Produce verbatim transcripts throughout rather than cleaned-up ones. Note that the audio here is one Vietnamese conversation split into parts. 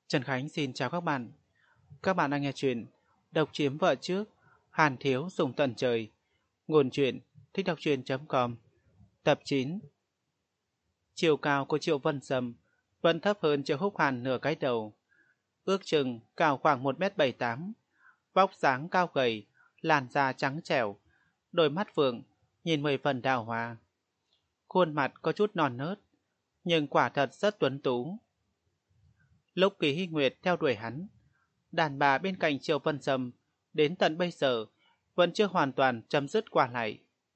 Trần Khánh xin chào các bạn. Các bạn đang nghe chuyện Độc chiếm vợ trước, Hàn thiếu dùng tận trời. Nguồn truyện thích đọc truyện.com. Tập chín. Chiều cao của Triệu Vân Sâm vẫn thấp hơn Triệu Húc Hàn nửa cái đầu. Ước chừng cao khoảng một mét bảy tám, vóc dáng cao gầy, làn da trắng trẻo, đôi mắt phượng nhìn mười phần đào hoa. Khuôn mặt có chút non nớt, nhưng quả thật rất tuấn tú. Lúc Kỳ Hy Nguyệt theo đuổi hắn, đàn bà bên cạnh Triệu Vân Sâm đến tận bây giờ vẫn chưa hoàn toàn chấm dứt qua lại.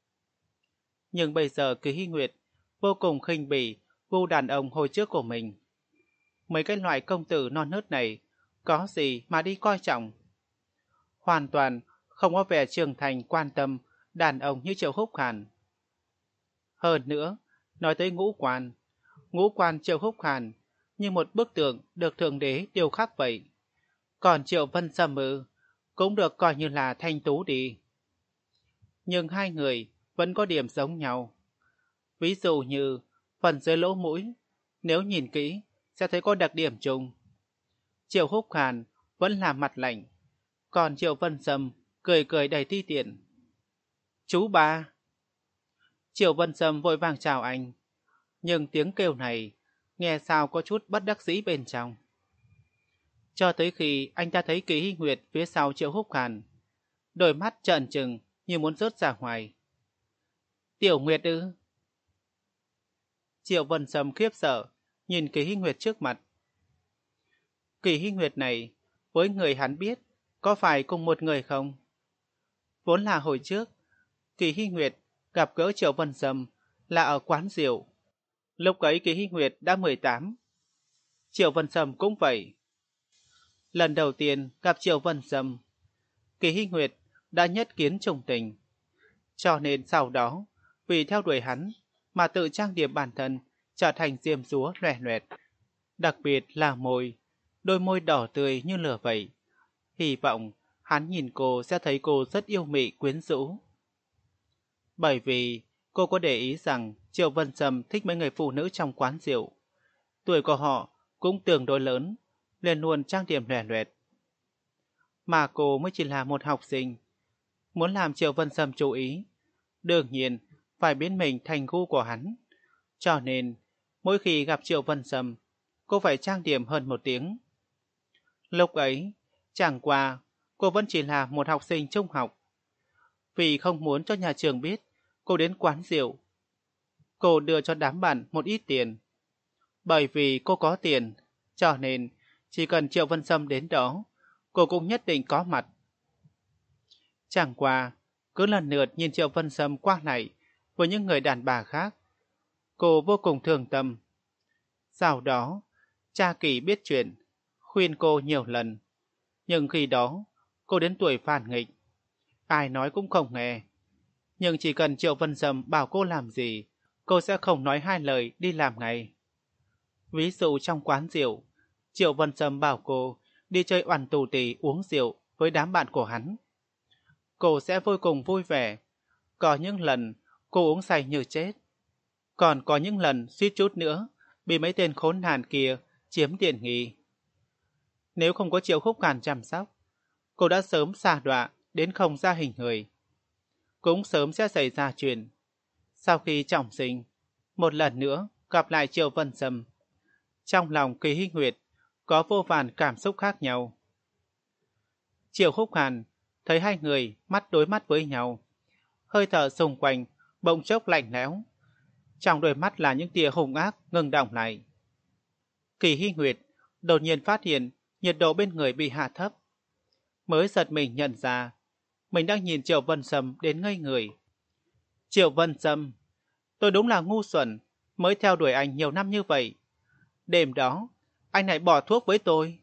Nhưng bây giờ Kỳ Hy Nguyệt vô cùng khinh bỉ vu đàn ông hồi trước của mình. Mấy cái loại công tử non nớt này có gì mà đi coi trọng. Hoàn toàn không có vẻ trưởng thành quan tâm đàn ông như Triệu Húc Hàn. Hơn nữa, nói tới ngũ quan, ngũ quan Triệu Húc Hàn như một bức tượng được Thượng Đế điêu khắc vậy. Còn Triệu Vân Sâm ư, cũng được coi như là thanh tú đi. Nhưng hai người vẫn có điểm giống nhau. Ví dụ như phần dưới lỗ mũi, nếu nhìn kỹ sẽ thấy có đặc điểm chung. Triệu Húc Hàn vẫn là mặt lạnh, còn Triệu Vân Sâm cười cười đầy ti tiện. Chú ba! Triệu Vân Sâm vội vàng chào anh, nhưng tiếng kêu này nghe sao có chút bất đắc dĩ bên trong. Cho tới khi anh ta thấy Kỳ Hy Nguyệt phía sau Triệu Húc Hàn, đôi mắt trợn trừng như muốn rớt ra ngoài. Tiểu Nguyệt ư? Triệu Vân Sâm khiếp sợ nhìn Kỳ Hy Nguyệt trước mặt. Kỳ Hy Nguyệt này với người hắn biết có phải cùng một người không? Vốn là hồi trước Kỳ Hy Nguyệt gặp gỡ Triệu Vân Sâm là ở quán rượu. Lúc ấy Kỳ Hy Nguyệt đã mười tám. Triệu Vân Sâm cũng vậy. Lần đầu tiên gặp Triệu Vân Sâm, Kỳ Hy Nguyệt đã nhất kiến trùng tình. Cho nên sau đó, vì theo đuổi hắn mà tự trang điểm bản thân trở thành diêm dúa loè loẹt. Đặc biệt là môi, đôi môi đỏ tươi như lửa vậy. Hy vọng hắn nhìn cô sẽ thấy cô rất yêu mị quyến rũ. Bởi vì cô có để ý rằng Triệu Vân Sâm thích mấy người phụ nữ trong quán rượu. Tuổi của họ cũng tương đối lớn, liền luôn trang điểm loè loẹt. Mà cô mới chỉ là một học sinh. Muốn làm Triệu Vân Sâm chú ý, đương nhiên phải biến mình thành gu của hắn. Cho nên, mỗi khi gặp Triệu Vân Sâm, cô phải trang điểm hơn một tiếng. Lúc ấy, chẳng qua, cô vẫn chỉ là một học sinh trung học. Vì không muốn cho nhà trường biết cô đến quán rượu, cô đưa cho đám bạn một ít tiền. Bởi vì cô có tiền, cho nên chỉ cần Triệu Vân Sâm đến đó, cô cũng nhất định có mặt. Chẳng qua, cứ lần lượt nhìn Triệu Vân Sâm qua lại với những người đàn bà khác, cô vô cùng thương tâm. Sau đó, cha Kỳ biết chuyện, khuyên cô nhiều lần. Nhưng khi đó, cô đến tuổi phản nghịch. Ai nói cũng không nghe. Nhưng chỉ cần Triệu Vân Sâm bảo cô làm gì, cô sẽ không nói hai lời đi làm ngay. Ví dụ trong quán rượu, Triệu Vân Sâm bảo cô đi chơi oằn tù tì uống rượu với đám bạn của hắn. Cô sẽ vô cùng vui vẻ. Có những lần cô uống say như chết. Còn có những lần suýt chút nữa bị mấy tên khốn nạn kia chiếm tiện nghi. Nếu không có Triệu Húc Hàn chăm sóc, cô đã sớm sa đọa đến không ra hình người. Cũng sớm sẽ xảy ra chuyện. Sau khi trọng sinh, một lần nữa gặp lại Triệu Vân Sâm, trong lòng Kỳ Hy Nguyệt có vô vàn cảm xúc khác nhau. Triệu Húc Hàn thấy hai người mắt đối mắt với nhau, hơi thở xung quanh bỗng chốc lạnh lẽo, trong đôi mắt là những tia hung ác ngừng đọng lại. Kỳ Hy Nguyệt đột nhiên phát hiện nhiệt độ bên người bị hạ thấp, mới giật mình nhận ra mình đang nhìn Triệu Vân Sâm đến ngây người. Triệu Vân Sâm, tôi đúng là ngu xuẩn mới theo đuổi anh nhiều năm như vậy. Đêm đó, anh lại bỏ thuốc với tôi.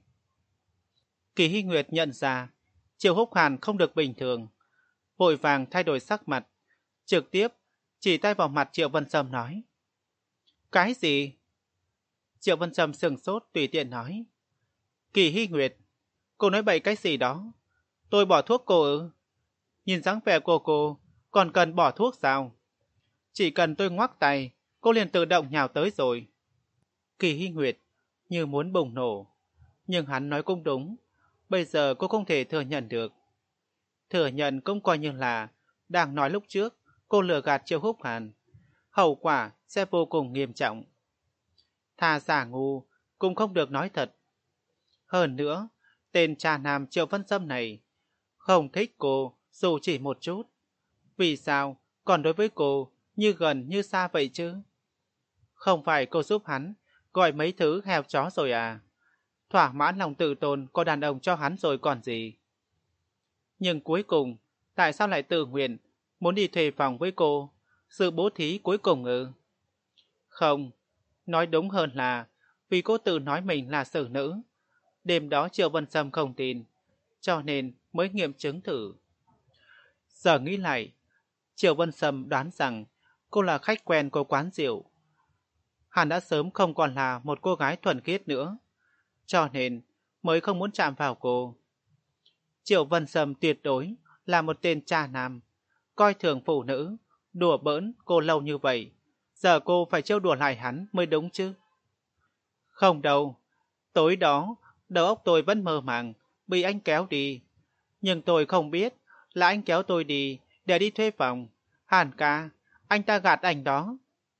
Kỳ Hy Nguyệt nhận ra Triệu Húc Hàn không được bình thường, vội vàng thay đổi sắc mặt, trực tiếp chỉ tay vào mặt Triệu Vân Sâm nói. Cái gì? Triệu Vân Sâm sừng sốt tùy tiện nói. Kỳ Hy Nguyệt, cô nói bậy cái gì đó? Tôi bỏ thuốc cô ư? Nhìn dáng vẻ của cô còn cần bỏ thuốc sao? Chỉ cần tôi ngoắc tay, cô liền tự động nhào tới rồi. Kỳ Hy Nguyệt như muốn bùng nổ, Nhưng hắn nói cũng đúng, bây giờ cô không thể thừa nhận được. Thừa nhận cũng coi như là đang nói lúc trước cô lừa gạt Triệu Húc Hàn, hậu quả sẽ vô cùng nghiêm trọng. Thà giả ngu cũng không được nói thật. Hơn nữa, tên cha nam Triệu Vân Sâm này không thích cô dù chỉ một chút. Vì sao còn đối với cô như gần như xa vậy chứ? Không phải cô giúp hắn gọi mấy thứ heo chó rồi à? Thỏa mãn lòng tự tôn của đàn ông cho hắn rồi còn gì? Nhưng cuối cùng, tại sao lại tự nguyện muốn đi thuê phòng với cô? Sự bố thí cuối cùng ư? Không, nói đúng hơn là vì cô tự nói mình là xử nữ. Đêm đó Triệu Vân Sâm không tin, cho nên mới nghiệm chứng thử. Giờ nghĩ lại, Triệu Vân Sâm đoán rằng cô là khách quen của quán rượu. Hắn đã sớm không còn là một cô gái thuần khiết nữa, cho nên mới không muốn chạm vào cô. Triệu Vân Sâm tuyệt đối là một tên cha nam, coi thường phụ nữ, đùa bỡn cô lâu như vậy. Giờ cô phải trêu đùa lại hắn mới đúng chứ. Không đâu, tối đó đầu óc tôi vẫn mơ màng, bị anh kéo đi. Nhưng tôi không biết là anh kéo tôi đi để đi thuê phòng. Hàn ca, anh ta gạt anh đó.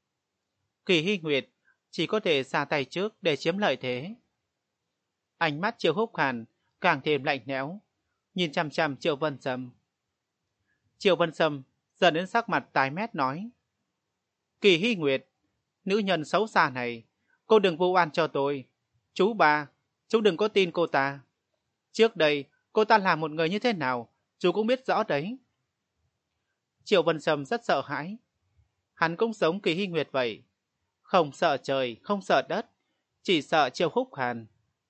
Kỳ Hy Nguyệt chỉ có thể ra tay trước để chiếm lợi thế. Ánh mắt Triệu Húc Hàn càng thêm lạnh lẽo, nhìn chằm chằm Triệu Vân Sâm. Triệu Vân Sâm dần đến sắc mặt tái mét nói: Kỳ Hy Nguyệt, nữ nhân xấu xa này, cô đừng vu oan cho tôi. Chú ba, chú đừng có tin cô ta. Trước đây, cô ta là một người như thế nào, chú cũng biết rõ đấy. Triệu Vân Sâm rất sợ hãi. Hắn cũng giống Kỳ Hy Nguyệt vậy. Không sợ trời, không sợ đất, chỉ sợ Triệu Húc Hàn.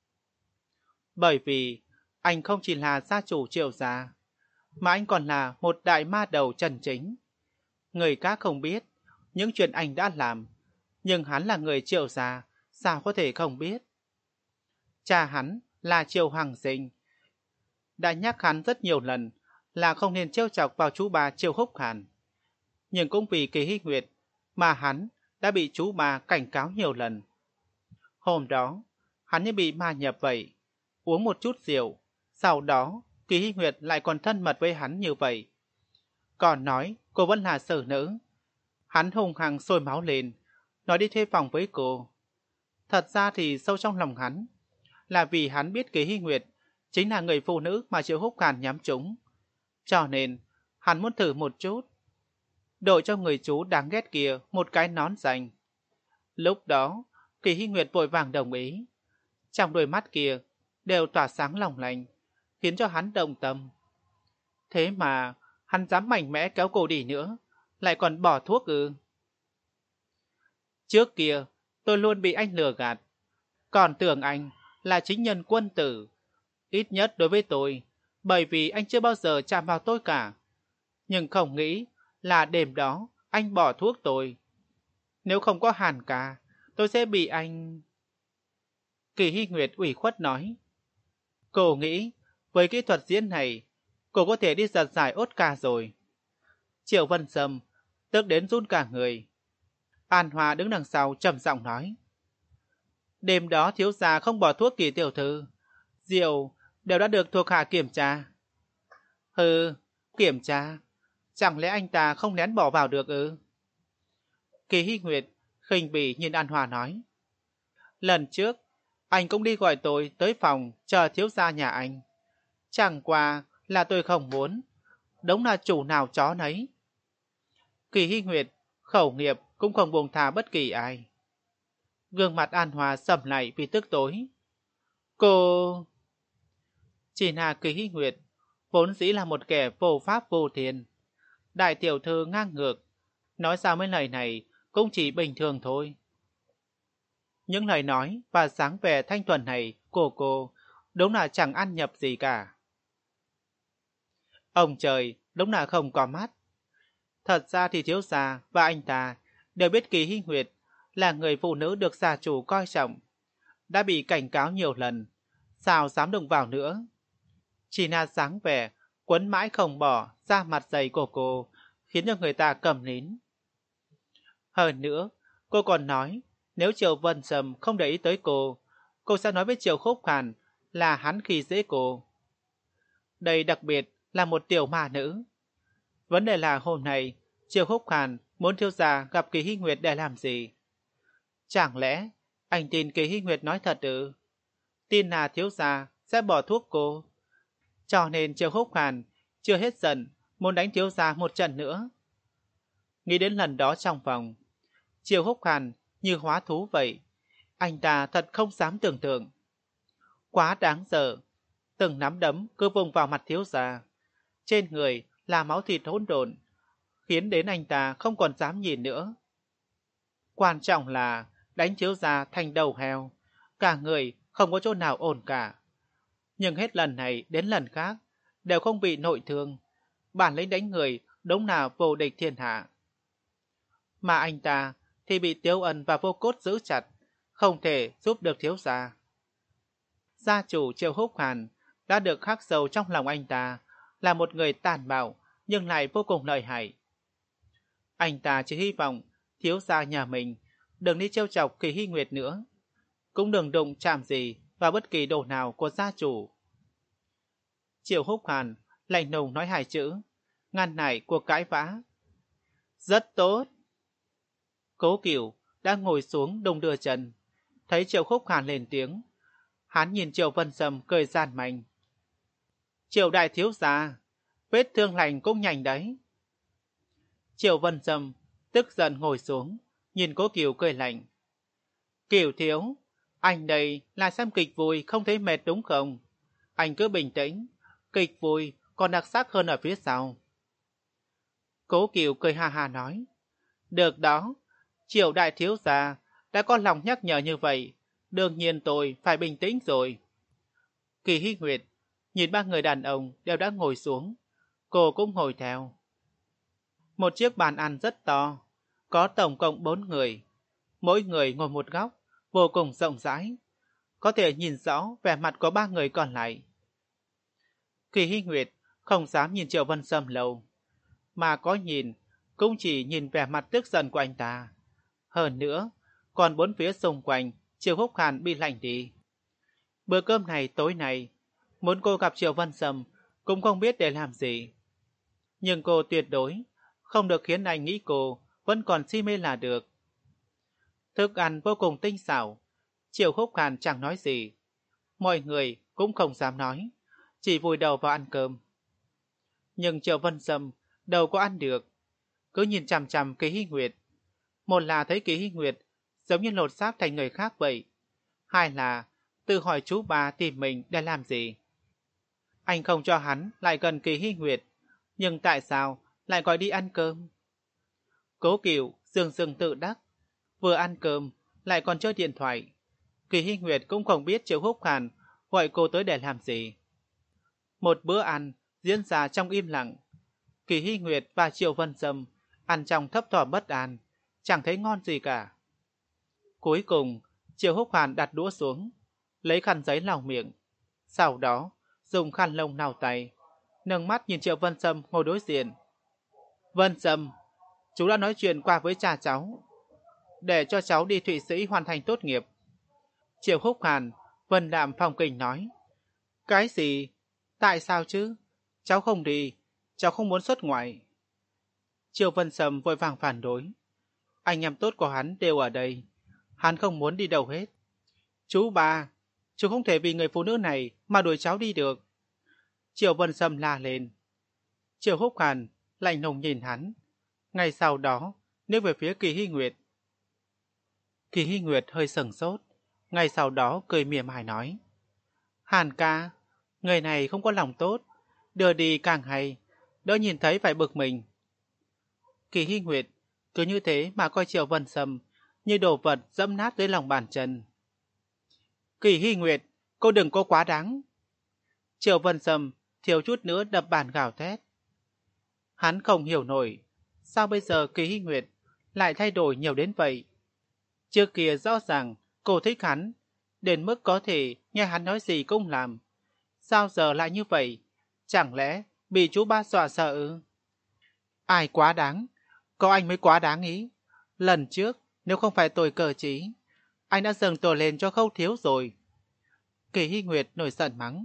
Bởi vì anh không chỉ là gia chủ Triệu gia, mà anh còn là một đại ma đầu chân chính. Người khác không biết những chuyện anh đã làm, nhưng hắn là người Triệu gia, sao có thể không biết. Cha hắn là Triệu Hoàng Sinh, đã nhắc hắn rất nhiều lần là không nên trêu chọc vào chú bà Triệu Húc Hàn. Nhưng cũng vì Kỳ Hy Nguyệt mà hắn đã bị chú bà cảnh cáo nhiều lần. Hôm đó, hắn như bị ma nhập vậy, uống một chút rượu, sau đó Kỳ Hy Nguyệt lại còn thân mật với hắn như vậy. Còn nói cô vẫn là xử nữ. Hắn hung hăng sôi máu lên, nói đi thuê phòng với cô. Thật ra thì sâu trong lòng hắn là vì hắn biết Kỳ Hy Nguyệt chính là người phụ nữ mà Triệu Húc Hàn nhắm trúng. Cho nên, hắn muốn thử một chút. Đội cho người chú đáng ghét kia một cái nón xanh. Lúc đó, Kỳ Hy Nguyệt vội vàng đồng ý. Trong đôi mắt kia đều tỏa sáng lòng lành, khiến cho hắn động tâm. Thế mà, hắn dám mạnh mẽ kéo cô đi nữa, lại còn bỏ thuốc ư. Trước kia, tôi luôn bị anh lừa gạt. Còn tưởng anh là chính nhân quân tử. Ít nhất đối với tôi, bởi vì anh chưa bao giờ chạm vào tôi cả. Nhưng không nghĩ là đêm đó anh bỏ thuốc tôi. Nếu không có Hàn ca, tôi sẽ bị anh... Kỳ Hy Nguyệt ủy khuất nói. Cô nghĩ, với kỹ thuật diễn này, cô có thể đi giật giải Oscar rồi. Triệu Vân Sâm tức đến run cả người. An Hòa đứng đằng sau trầm giọng nói. Đêm đó thiếu gia không bỏ thuốc Kỳ tiểu thư. Rượu đều đã được thuộc hạ kiểm tra. Hừ, kiểm tra. Chẳng lẽ anh ta không nén bỏ vào được ư? Kỳ Hy Nguyệt khinh bỉ nhìn An Hòa nói. Lần trước, anh cũng đi gọi tôi tới phòng chờ thiếu gia nhà anh. Chẳng qua là tôi không muốn. Đúng là chủ nào chó nấy. Kỳ Hy Nguyệt khẩu nghiệp cũng không buông tha bất kỳ ai. Gương mặt An Hòa sầm lại vì tức tối. Cô... Chỉ là Kỳ Hy Nguyệt vốn dĩ là một kẻ vô pháp vô thiên. Đại tiểu thư ngang ngược. Nói ra mấy lời này cũng chỉ bình thường thôi. Những lời nói và dáng vẻ thanh thuần này của cô đúng là chẳng ăn nhập gì cả. Ông trời đúng là không có mắt. Thật ra thì thiếu gia và anh ta đều biết Kỳ Hy Nguyệt là người phụ nữ được gia chủ coi trọng. Đã bị cảnh cáo nhiều lần, sao dám đụng vào nữa. Chỉ là dáng vẻ quấn mãi không bỏ ra mặt dày của cô khiến cho người ta cầm nín. Hơn nữa, cô còn nói nếu Triệu Vân Sâm không để ý tới cô, cô sẽ nói với Triệu Khúc Hàn là hắn khi dễ cô. Đây đặc biệt là một tiểu ma nữ. Vấn đề là hôm nay Triệu Húc Hàn muốn thiếu gia gặp Kỳ Hy Nguyệt để làm gì? Chẳng lẽ anh tin Kỳ Hy Nguyệt nói thật ư? Tin là thiếu gia sẽ bỏ thuốc cô. Cho nên Triệu Húc Hàn chưa hết giận muốn đánh thiếu gia một trận nữa. Nghĩ đến lần đó trong phòng, Triệu Húc Hàn như hóa thú vậy. Anh ta thật không dám tưởng tượng. Quá đáng sợ. Từng nắm đấm cứ vùng vào mặt thiếu gia. Trên người là máu thịt hỗn độn, khiến đến anh ta không còn dám nhìn nữa. Quan trọng là đánh thiếu gia thành đầu heo, cả người không có chỗ nào ổn cả. Nhưng hết lần này đến lần khác đều không bị nội thương. Bản lĩnh đánh người đúng là vô địch thiên hạ. Mà anh ta thì bị Tiếu Ân và Vô Cốt giữ chặt, không thể giúp được thiếu gia. Gia chủ Triệu Húc Hàn đã được khắc sâu trong lòng anh ta là một người tàn bạo nhưng lại vô cùng lợi hại. Anh ta chỉ hy vọng thiếu gia nhà mình đừng đi trêu chọc Kỳ Hy Nguyệt nữa, cũng đừng đụng chạm gì vào bất kỳ đồ nào của gia chủ. Triệu Húc Hàn lạnh lùng nói hai chữ, ngăn nảy cuộc cãi vã. Rất tốt. Cố Cửu đã ngồi xuống đung đưa chân, thấy Triệu Húc Hàn lên tiếng, hắn nhìn Triệu Vân Sâm cười gian manh. Triệu đại thiếu gia, vết thương lành cũng nhanh đấy. Triệu Vân Sâm tức giận ngồi xuống, nhìn Cố Cửu cười lạnh. Cửu thiếu, anh đây là xem kịch vui không thấy mệt đúng không? Anh cứ bình tĩnh, kịch vui còn đặc sắc hơn ở phía sau. Cố Cửu cười ha ha nói. Được đó, Triệu đại thiếu gia đã có lòng nhắc nhở như vậy, đương nhiên tôi phải bình tĩnh rồi. Kỳ Hy Nguyệt nhìn ba người đàn ông đều đã ngồi xuống, cô cũng ngồi theo. Một chiếc bàn ăn rất to, có tổng cộng bốn người, mỗi người ngồi một góc, vô cùng rộng rãi, có thể nhìn rõ vẻ mặt của ba người còn lại. Kỳ Hy Nguyệt không dám nhìn Triệu Vân Sâm lâu, mà có nhìn cũng chỉ nhìn vẻ mặt tức giận của anh ta. Hơn nữa, còn bốn phía xung quanh Triệu Húc Hàn bị lạnh đi. Bữa cơm này tối nay, muốn cô gặp Triệu Vân Sâm cũng không biết để làm gì. Nhưng cô tuyệt đối không được khiến anh nghĩ cô vẫn còn si mê là được. Thức ăn vô cùng tinh xảo, Triệu Húc Hàn chẳng nói gì. Mọi người cũng không dám nói, chỉ vùi đầu vào ăn cơm. Nhưng Triệu Vân Sâm đâu có ăn được, cứ nhìn chằm chằm Kỳ Hy Nguyệt. Một là thấy Kỳ Hy Nguyệt giống như lột xác thành người khác vậy, hai là tự hỏi chú bà tìm mình để làm gì. Anh không cho hắn lại gần Kỳ Hy Nguyệt, nhưng tại sao lại gọi đi ăn cơm? Cố Cửu dường dường tự đắc, vừa ăn cơm lại còn chơi điện thoại. Kỳ Hy Nguyệt cũng không biết Triệu Húc Hàn gọi cô tới để làm gì. Một bữa ăn diễn ra trong im lặng. Kỳ Hy Nguyệt và Triệu Vân Sâm ăn trong thấp thỏm bất an, chẳng thấy ngon gì cả. Cuối cùng, Triệu Húc Hàn đặt đũa xuống, lấy khăn giấy lau miệng, sau đó dùng khăn lông lau tay, nâng mắt nhìn Triệu Vân Sâm ngồi đối diện. Vân Sâm, chú đã nói chuyện qua với cha cháu, để cho cháu đi Thụy Sĩ hoàn thành tốt nghiệp. Triệu Húc Hàn vân đạm phong kinh nói. Cái gì? Tại sao chứ? Cháu không đi, cháu không muốn xuất ngoại. Triệu Vân Sâm vội vàng phản đối. Anh em tốt của hắn đều ở đây, hắn không muốn đi đâu hết. Chú ba, chú không thể vì người phụ nữ này mà đuổi cháu đi được. Triệu Vân Sâm la lên. Triệu Húc Hàn lạnh lùng nhìn hắn, ngay sau đó liếc về phía Kỳ Hy Nguyệt. Kỳ Hy Nguyệt hơi sừng sốt, ngay sau đó cười mỉa mai nói. Hàn ca, người này không có lòng tốt, đưa đi càng hay, đỡ nhìn thấy phải bực mình. Kỳ Hy Nguyệt cứ như thế mà coi Triệu Vân Sâm như đồ vật dẫm nát dưới lòng bàn chân. Kỳ Hy Nguyệt, cô đừng có quá đáng. Triệu Vân Sâm thiếu chút nữa đập bàn gào thét. Hắn không hiểu nổi, sao bây giờ Kỳ Hy Nguyệt lại thay đổi nhiều đến vậy. Trước kia rõ ràng cô thích hắn, đến mức có thể nghe hắn nói gì cũng làm. Sao giờ lại như vậy? Chẳng lẽ bị chú ba dọa sợ ư? Ai quá đáng? Có anh mới quá đáng ý. Lần trước, nếu không phải tôi cờ trí, anh đã dâng tôi lên cho Khâu thiếu rồi. Kỳ Hy Nguyệt nổi giận mắng.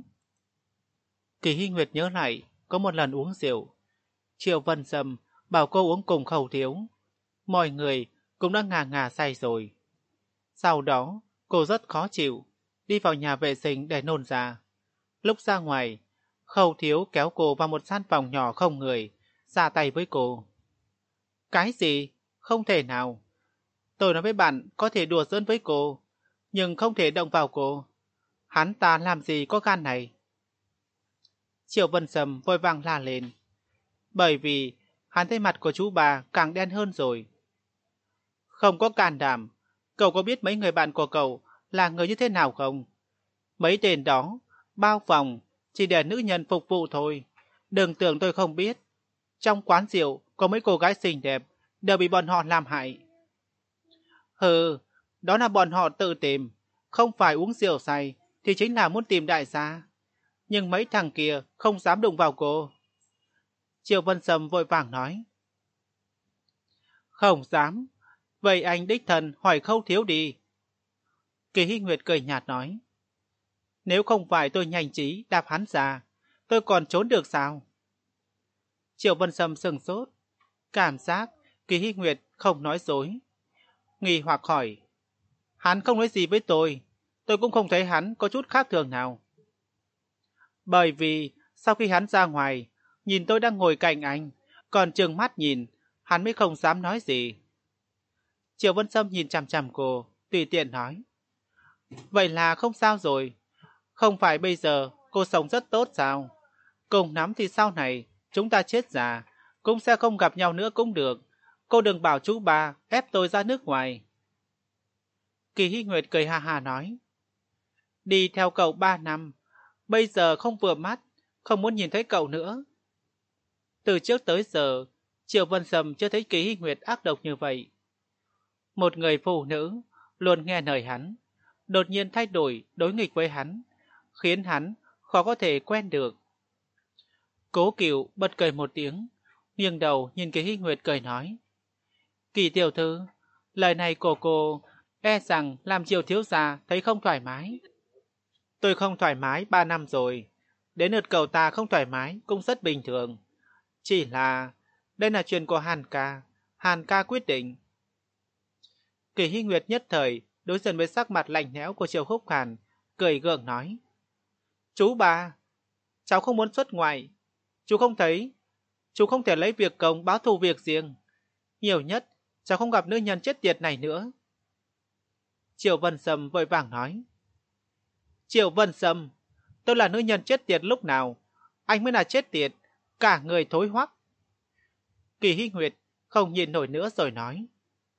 Kỳ Hy Nguyệt nhớ lại, có một lần uống rượu. Triệu Vân Sâm bảo cô uống cùng Khâu Thiếu. Mọi người cũng đã ngà ngà say rồi. Sau đó, cô rất khó chịu, đi vào nhà vệ sinh để nôn ra. Lúc ra ngoài, Khâu Thiếu kéo cô vào một gian phòng nhỏ không người, ra tay với cô. Cái gì? Không thể nào. Tôi nói với bạn có thể đùa giỡn với cô, nhưng không thể động vào cô. Hắn ta làm gì có gan này? Triệu Vân Sâm vội vàng la lên. Bởi vì hắn thấy mặt của chú bà càng đen hơn rồi. Không có can đảm. Cậu có biết mấy người bạn của cậu là người như thế nào không? Mấy tên đó, bao phòng, chỉ để nữ nhân phục vụ thôi. Đừng tưởng tôi không biết. Trong quán rượu có mấy cô gái xinh đẹp, đều bị bọn họ làm hại. Hừ, đó là bọn họ tự tìm. Không phải uống rượu say, thì chính là muốn tìm đại gia. Nhưng mấy thằng kia không dám đụng vào cô. Triệu Vân Sâm vội vàng nói. Không dám. Vậy anh đích thân hỏi Khâu Thiếu đi. Kỳ Hy Nguyệt cười nhạt nói. Nếu không phải tôi nhanh trí đạp hắn ra, tôi còn trốn được sao? Triệu Vân Sâm sừng sốt. Cảm giác Kỳ Hy Nguyệt không nói dối. Nghi hoặc hỏi. Hắn không nói gì với tôi. Tôi cũng không thấy hắn có chút khác thường nào. Bởi vì sau khi hắn ra ngoài, nhìn tôi đang ngồi cạnh anh, còn trừng mắt nhìn, hắn mới không dám nói gì. Triệu Vân Sâm nhìn chằm chằm cô, tùy tiện nói. Vậy là không sao rồi. Không phải bây giờ cô sống rất tốt sao? Cùng lắm thì sau này chúng ta chết già, cũng sẽ không gặp nhau nữa cũng được. Cô đừng bảo chú bà ép tôi ra nước ngoài. Kỳ Hy Nguyệt cười ha ha nói. Đi theo cậu ba năm, bây giờ không vừa mắt, không muốn nhìn thấy cậu nữa. Từ trước tới giờ, Triệu Vân Sâm chưa thấy Kỳ Hy Nguyệt ác độc như vậy. Một người phụ nữ luôn nghe lời hắn, đột nhiên thay đổi đối nghịch với hắn, khiến hắn khó có thể quen được. Cố Cửu bật cười một tiếng, nghiêng đầu nhìn Kỳ Hy Nguyệt cười nói. Kỳ tiểu thư, lời này của cô e rằng làm Triệu thiếu gia thấy không thoải mái. Tôi không thoải mái ba năm rồi, đến lượt cậu ta không thoải mái cũng rất bình thường. Chỉ là, đây là chuyện của Hàn ca, Hàn ca quyết định. Kỳ Hy Nguyệt nhất thời đối diện với sắc mặt lạnh lẽo của Triệu Húc Hàn, cười gượng nói. Chú bà, cháu không muốn xuất ngoại. Chú không thấy, chú không thể lấy việc công báo thù việc riêng. Nhiều nhất, cháu không gặp nữ nhân chết tiệt này nữa. Triệu Vân Sâm vội vàng nói. Triệu Vân Sâm, tôi là nữ nhân chết tiệt lúc nào? Anh mới là chết tiệt, cả người thối hoắc. Kỳ Hy Nguyệt không nhìn nổi nữa rồi nói.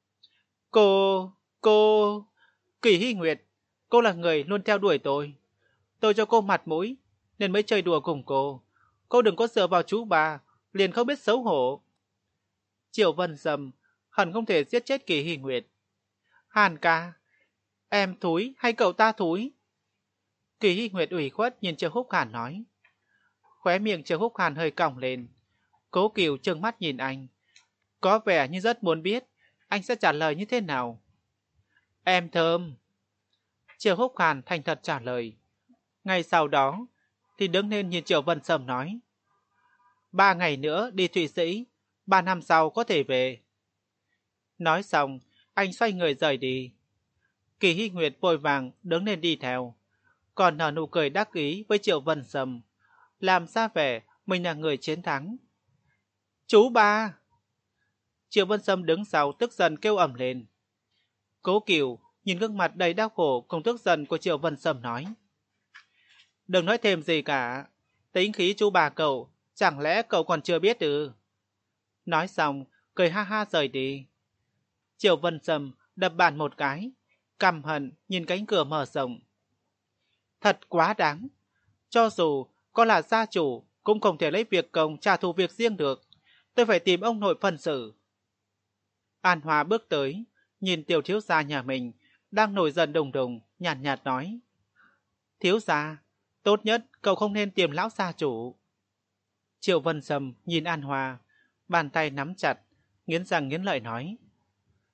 Cô, cô... Kỳ Hy Nguyệt, cô là người luôn theo đuổi tôi. Tôi cho cô mặt mũi, nên mới chơi đùa cùng cô. Cô đừng có dựa vào chú bà, liền không biết xấu hổ. Triệu Vân Sâm hẳn không thể giết chết Kỳ Hy Nguyệt. Hàn ca, em thúi hay cậu ta thúi? Kỳ Hy Nguyệt ủy khuất nhìn Triệu Húc Hàn nói. Khóe miệng Triệu Húc Hàn hơi còng lên. Cố Cửu trừng mắt nhìn anh, có vẻ như rất muốn biết anh sẽ trả lời như thế nào. Em thơm. Triệu Húc Hàn thành thật trả lời. Ngay sau đó thì đứng lên nhìn Triệu Vân Sâm nói. Ba ngày nữa đi Thụy Sĩ, ba năm sau có thể về. Nói xong, anh xoay người rời đi. Kỳ Hy Nguyệt vội vàng đứng lên đi theo, còn nở nụ cười đắc ý với Triệu Vân Sâm, làm ra vẻ mình là người chiến thắng. Chú ba! Triệu Vân Sâm đứng sau tức giận kêu ầm lên. Cố Cửu nhìn gương mặt đầy đau khổ cùng tức giận của Triệu Vân Sâm nói. Đừng nói thêm gì cả, tính khí chú bà cậu, chẳng lẽ cậu còn chưa biết ư? Nói xong, cười ha ha rời đi. Triệu Vân Sâm đập bàn một cái, căm hận nhìn cánh cửa mở rộng. Thật quá đáng, cho dù có là gia chủ cũng không thể lấy việc công trả thù việc riêng được. Tôi phải tìm ông nội phân xử. An Hòa bước tới, nhìn tiểu thiếu gia nhà mình đang nổi giận đùng đùng, nhàn nhạt, nhạt nói. Thiếu gia, tốt nhất cậu không nên tìm lão gia chủ. Triệu Vân Sâm nhìn An Hòa, bàn tay nắm chặt, nghiến răng nghiến lợi nói.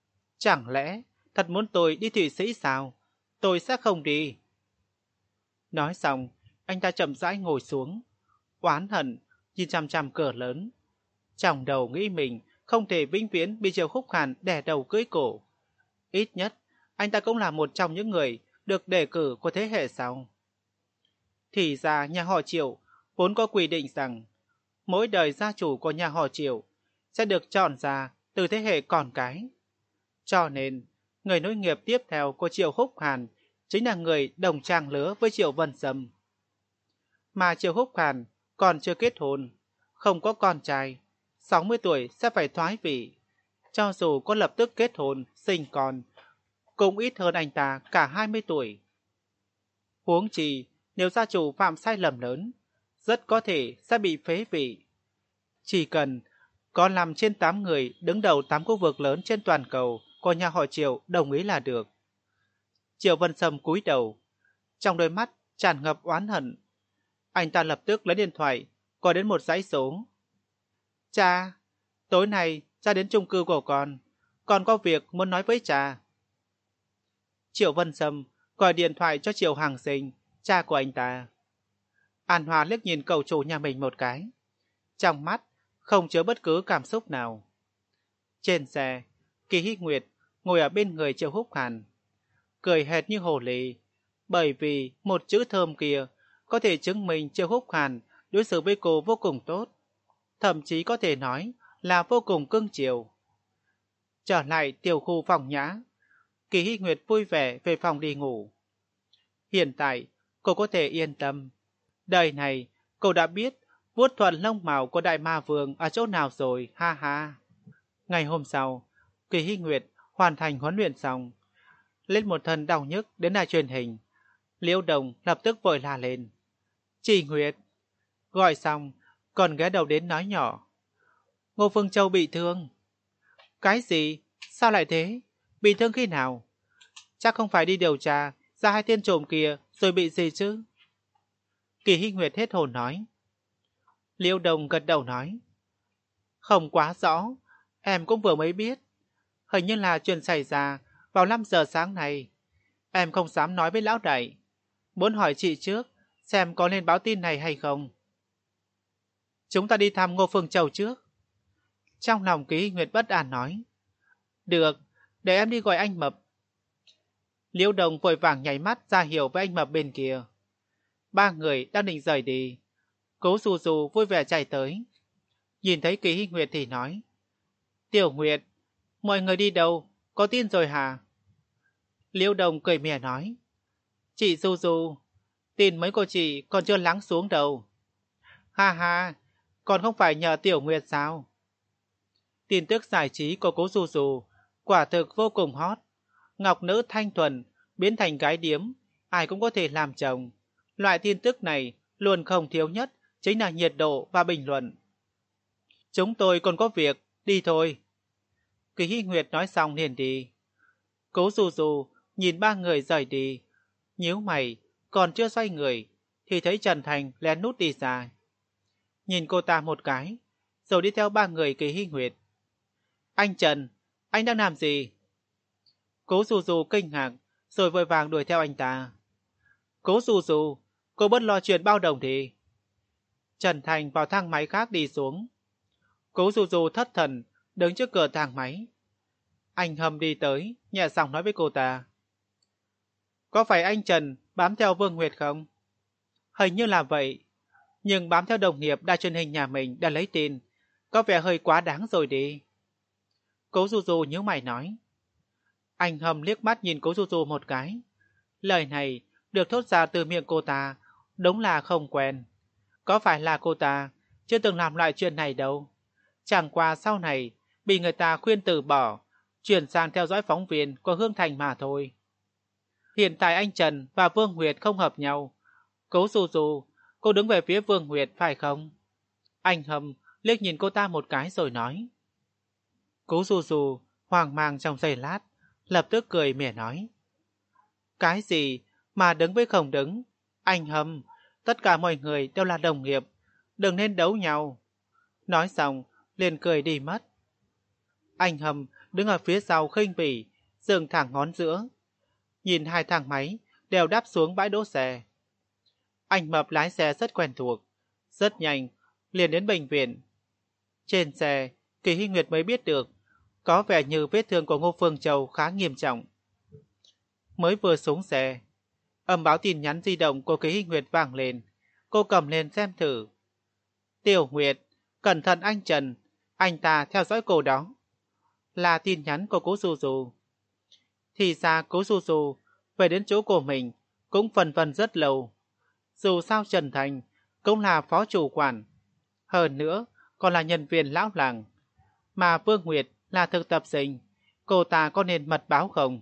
Chẳng lẽ thật muốn tôi đi Thụy Sĩ sao? Tôi sẽ không đi. Nói xong, anh ta chậm rãi ngồi xuống, oán hận, nhìn chằm chằm cửa lớn. Trong đầu nghĩ mình không thể vĩnh viễn bị Triệu Khúc Hàn đè đầu cưỡi cổ. Ít nhất, anh ta cũng là một trong những người được đề cử của thế hệ sau. Thì ra nhà họ Triệu vốn có quy định rằng mỗi đời gia chủ của nhà họ Triệu sẽ được chọn ra từ thế hệ con cái. Cho nên, người nối nghiệp tiếp theo của Triệu Khúc Hàn chính là người đồng trang lứa với Triệu Vân Sâm. Mà Triệu Khúc Hàn còn chưa kết hôn, không có con trai, sáu mươi tuổi sẽ phải thoái vị. Cho dù có lập tức kết hôn, sinh con, cũng ít hơn anh ta cả hai mươi tuổi. Huống chi, nếu gia chủ phạm sai lầm lớn, rất có thể sẽ bị phế vị. Chỉ cần có năm trên tám người đứng đầu tám khu vực lớn trên toàn cầu của nhà họ Triệu đồng ý là được. Triệu Vân Sâm cúi đầu, trong đôi mắt tràn ngập oán hận. Anh ta lập tức lấy điện thoại, gọi đến một dãy số. Cha, tối nay cha đến chung cư của con, con có việc muốn nói với cha. Triệu Vân Sâm gọi điện thoại cho Triệu Hàng Sinh, cha của anh ta. An Hòa liếc nhìn cậu chủ nhà mình một cái. Trong mắt không chứa bất cứ cảm xúc nào. Trên xe, Kỳ Hích Nguyệt ngồi ở bên người Triệu Khúc Hàn, cười hệt như hồ ly, bởi vì một chữ thơm kia có thể chứng minh Triệu Khúc Hàn đối xử với cô vô cùng tốt, thậm chí có thể nói là vô cùng cưng chiều. Trở lại tiểu khu phòng nhã, Kỳ Hích Nguyệt vui vẻ về phòng đi ngủ. Hiện tại, cô có thể yên tâm. Đời này, cô đã biết vuốt thuận lông màu của Đại Ma Vương ở chỗ nào rồi, ha ha. Ngày hôm sau, Kỳ Hích Nguyệt hoàn thành huấn luyện xong, lên một thân đau nhức đến đài truyền hình. Liễu Đồng lập tức vội la lên. Chị Nguyệt! Gọi xong, còn ghé đầu đến nói nhỏ. Ngô Phương Châu bị thương. Cái gì? Sao lại thế? Bị thương khi nào? Chắc không phải đi điều tra ra hai tên trộm kia rồi bị gì chứ? Kỳ Hích Nguyệt hết hồn nói. Liễu Đồng gật đầu nói. Không quá rõ, em cũng vừa mới biết. Hình như là chuyện xảy ra vào năm giờ sáng này. Em không dám nói với lão đại. Muốn hỏi chị trước, xem có nên báo tin này hay không. Chúng ta đi thăm Ngô Phương Châu trước. Trong lòng Kỳ Hích Nguyệt bất an nói. Được, để em đi gọi anh Mập. Liễu Đồng vội vàng nháy mắt ra hiệu với anh Mập bên kia. Ba người đang định rời đi. Cố Dù Dù vui vẻ chạy tới. Nhìn thấy Kỳ Hích Nguyệt thì nói. Tiểu Nguyệt, mọi người đi đâu? Có tin rồi hả? Liễu Đồng cười mỉa nói. Chị Dù Dù, tin mấy cô chị còn chưa lắng xuống đâu. Ha ha, còn không phải nhờ Tiểu Nguyệt sao? Tin tức giải trí của Cố Dù Dù quả thực vô cùng hot. Ngọc nữ thanh thuần biến thành gái điếm, ai cũng có thể làm chồng. Loại tin tức này luôn không thiếu nhất chính là nhiệt độ và bình luận. Chúng tôi còn có việc, đi thôi. Kỳ Hy Nguyệt nói xong liền đi. Cố Dù Dù nhìn ba người rời đi, nhíu mày, còn chưa xoay người thì thấy Trần Thành lén nút đi ra. Nhìn cô ta một cái, rồi đi theo ba người Kỳ Hy Nguyệt. Anh Trần, anh đang làm gì? Cố Dù Dù kinh ngạc, rồi vội vàng đuổi theo anh ta. Cố Dù Dù, cô bớt lo chuyện bao đồng đi. Trần Thành vào thang máy khác đi xuống. Cố Dù Dù thất thần, đứng trước cửa thang máy. Anh Hầm đi tới, nhẹ giọng nói với cô ta. Có phải anh Trần bám theo Vương Nguyệt không? Hình như là vậy, nhưng bám theo đồng nghiệp đài truyền hình nhà mình đã lấy tin, có vẻ hơi quá đáng rồi đi. Cố Dù Dù nhíu mày nói. Anh Hầm liếc mắt nhìn Cố Dù Dù một cái. Lời này được thốt ra từ miệng cô ta, đúng là không quen. Có phải là cô ta chưa từng làm loại chuyện này đâu. Chẳng qua sau này bị người ta khuyên từ bỏ, chuyển sang theo dõi phóng viên của Hương Thành mà thôi. Hiện tại anh Trần và Vương Nguyệt không hợp nhau. Cố Dù Dù, cô đứng về phía Vương Nguyệt phải không? Anh Hầm liếc nhìn cô ta một cái rồi nói. Cố Dù Dù hoang mang trong giây lát, lập tức cười mỉa nói. Cái gì mà đứng với không đứng? Anh Hầm, tất cả mọi người đều là đồng nghiệp, đừng nên đấu nhau. Nói xong, liền cười đi mất. Anh Hầm đứng ở phía sau khinh bỉ, dừng thẳng ngón giữa. Nhìn hai thang máy đều đáp xuống bãi đỗ xe. Anh Mập lái xe rất quen thuộc, rất nhanh, liền đến bệnh viện. Trên xe, Kỳ Hy Nguyệt mới biết được, có vẻ như vết thương của Ngô Phương Châu khá nghiêm trọng. Mới vừa xuống xe, âm báo tin nhắn di động của Kỳ Hy Nguyệt vang lên, cô cầm lên xem thử. Tiểu Nguyệt, cẩn thận anh Trần, anh ta theo dõi cô đó. Là tin nhắn của cố Du Du. Thì ra cố Du Du về đến chỗ của mình cũng phần vân rất lâu. Dù sao Trần Thành cũng là phó chủ quản, hơn nữa còn là nhân viên lão làng, mà Vương Nguyệt là thực tập sinh, cô ta có nên mật báo không?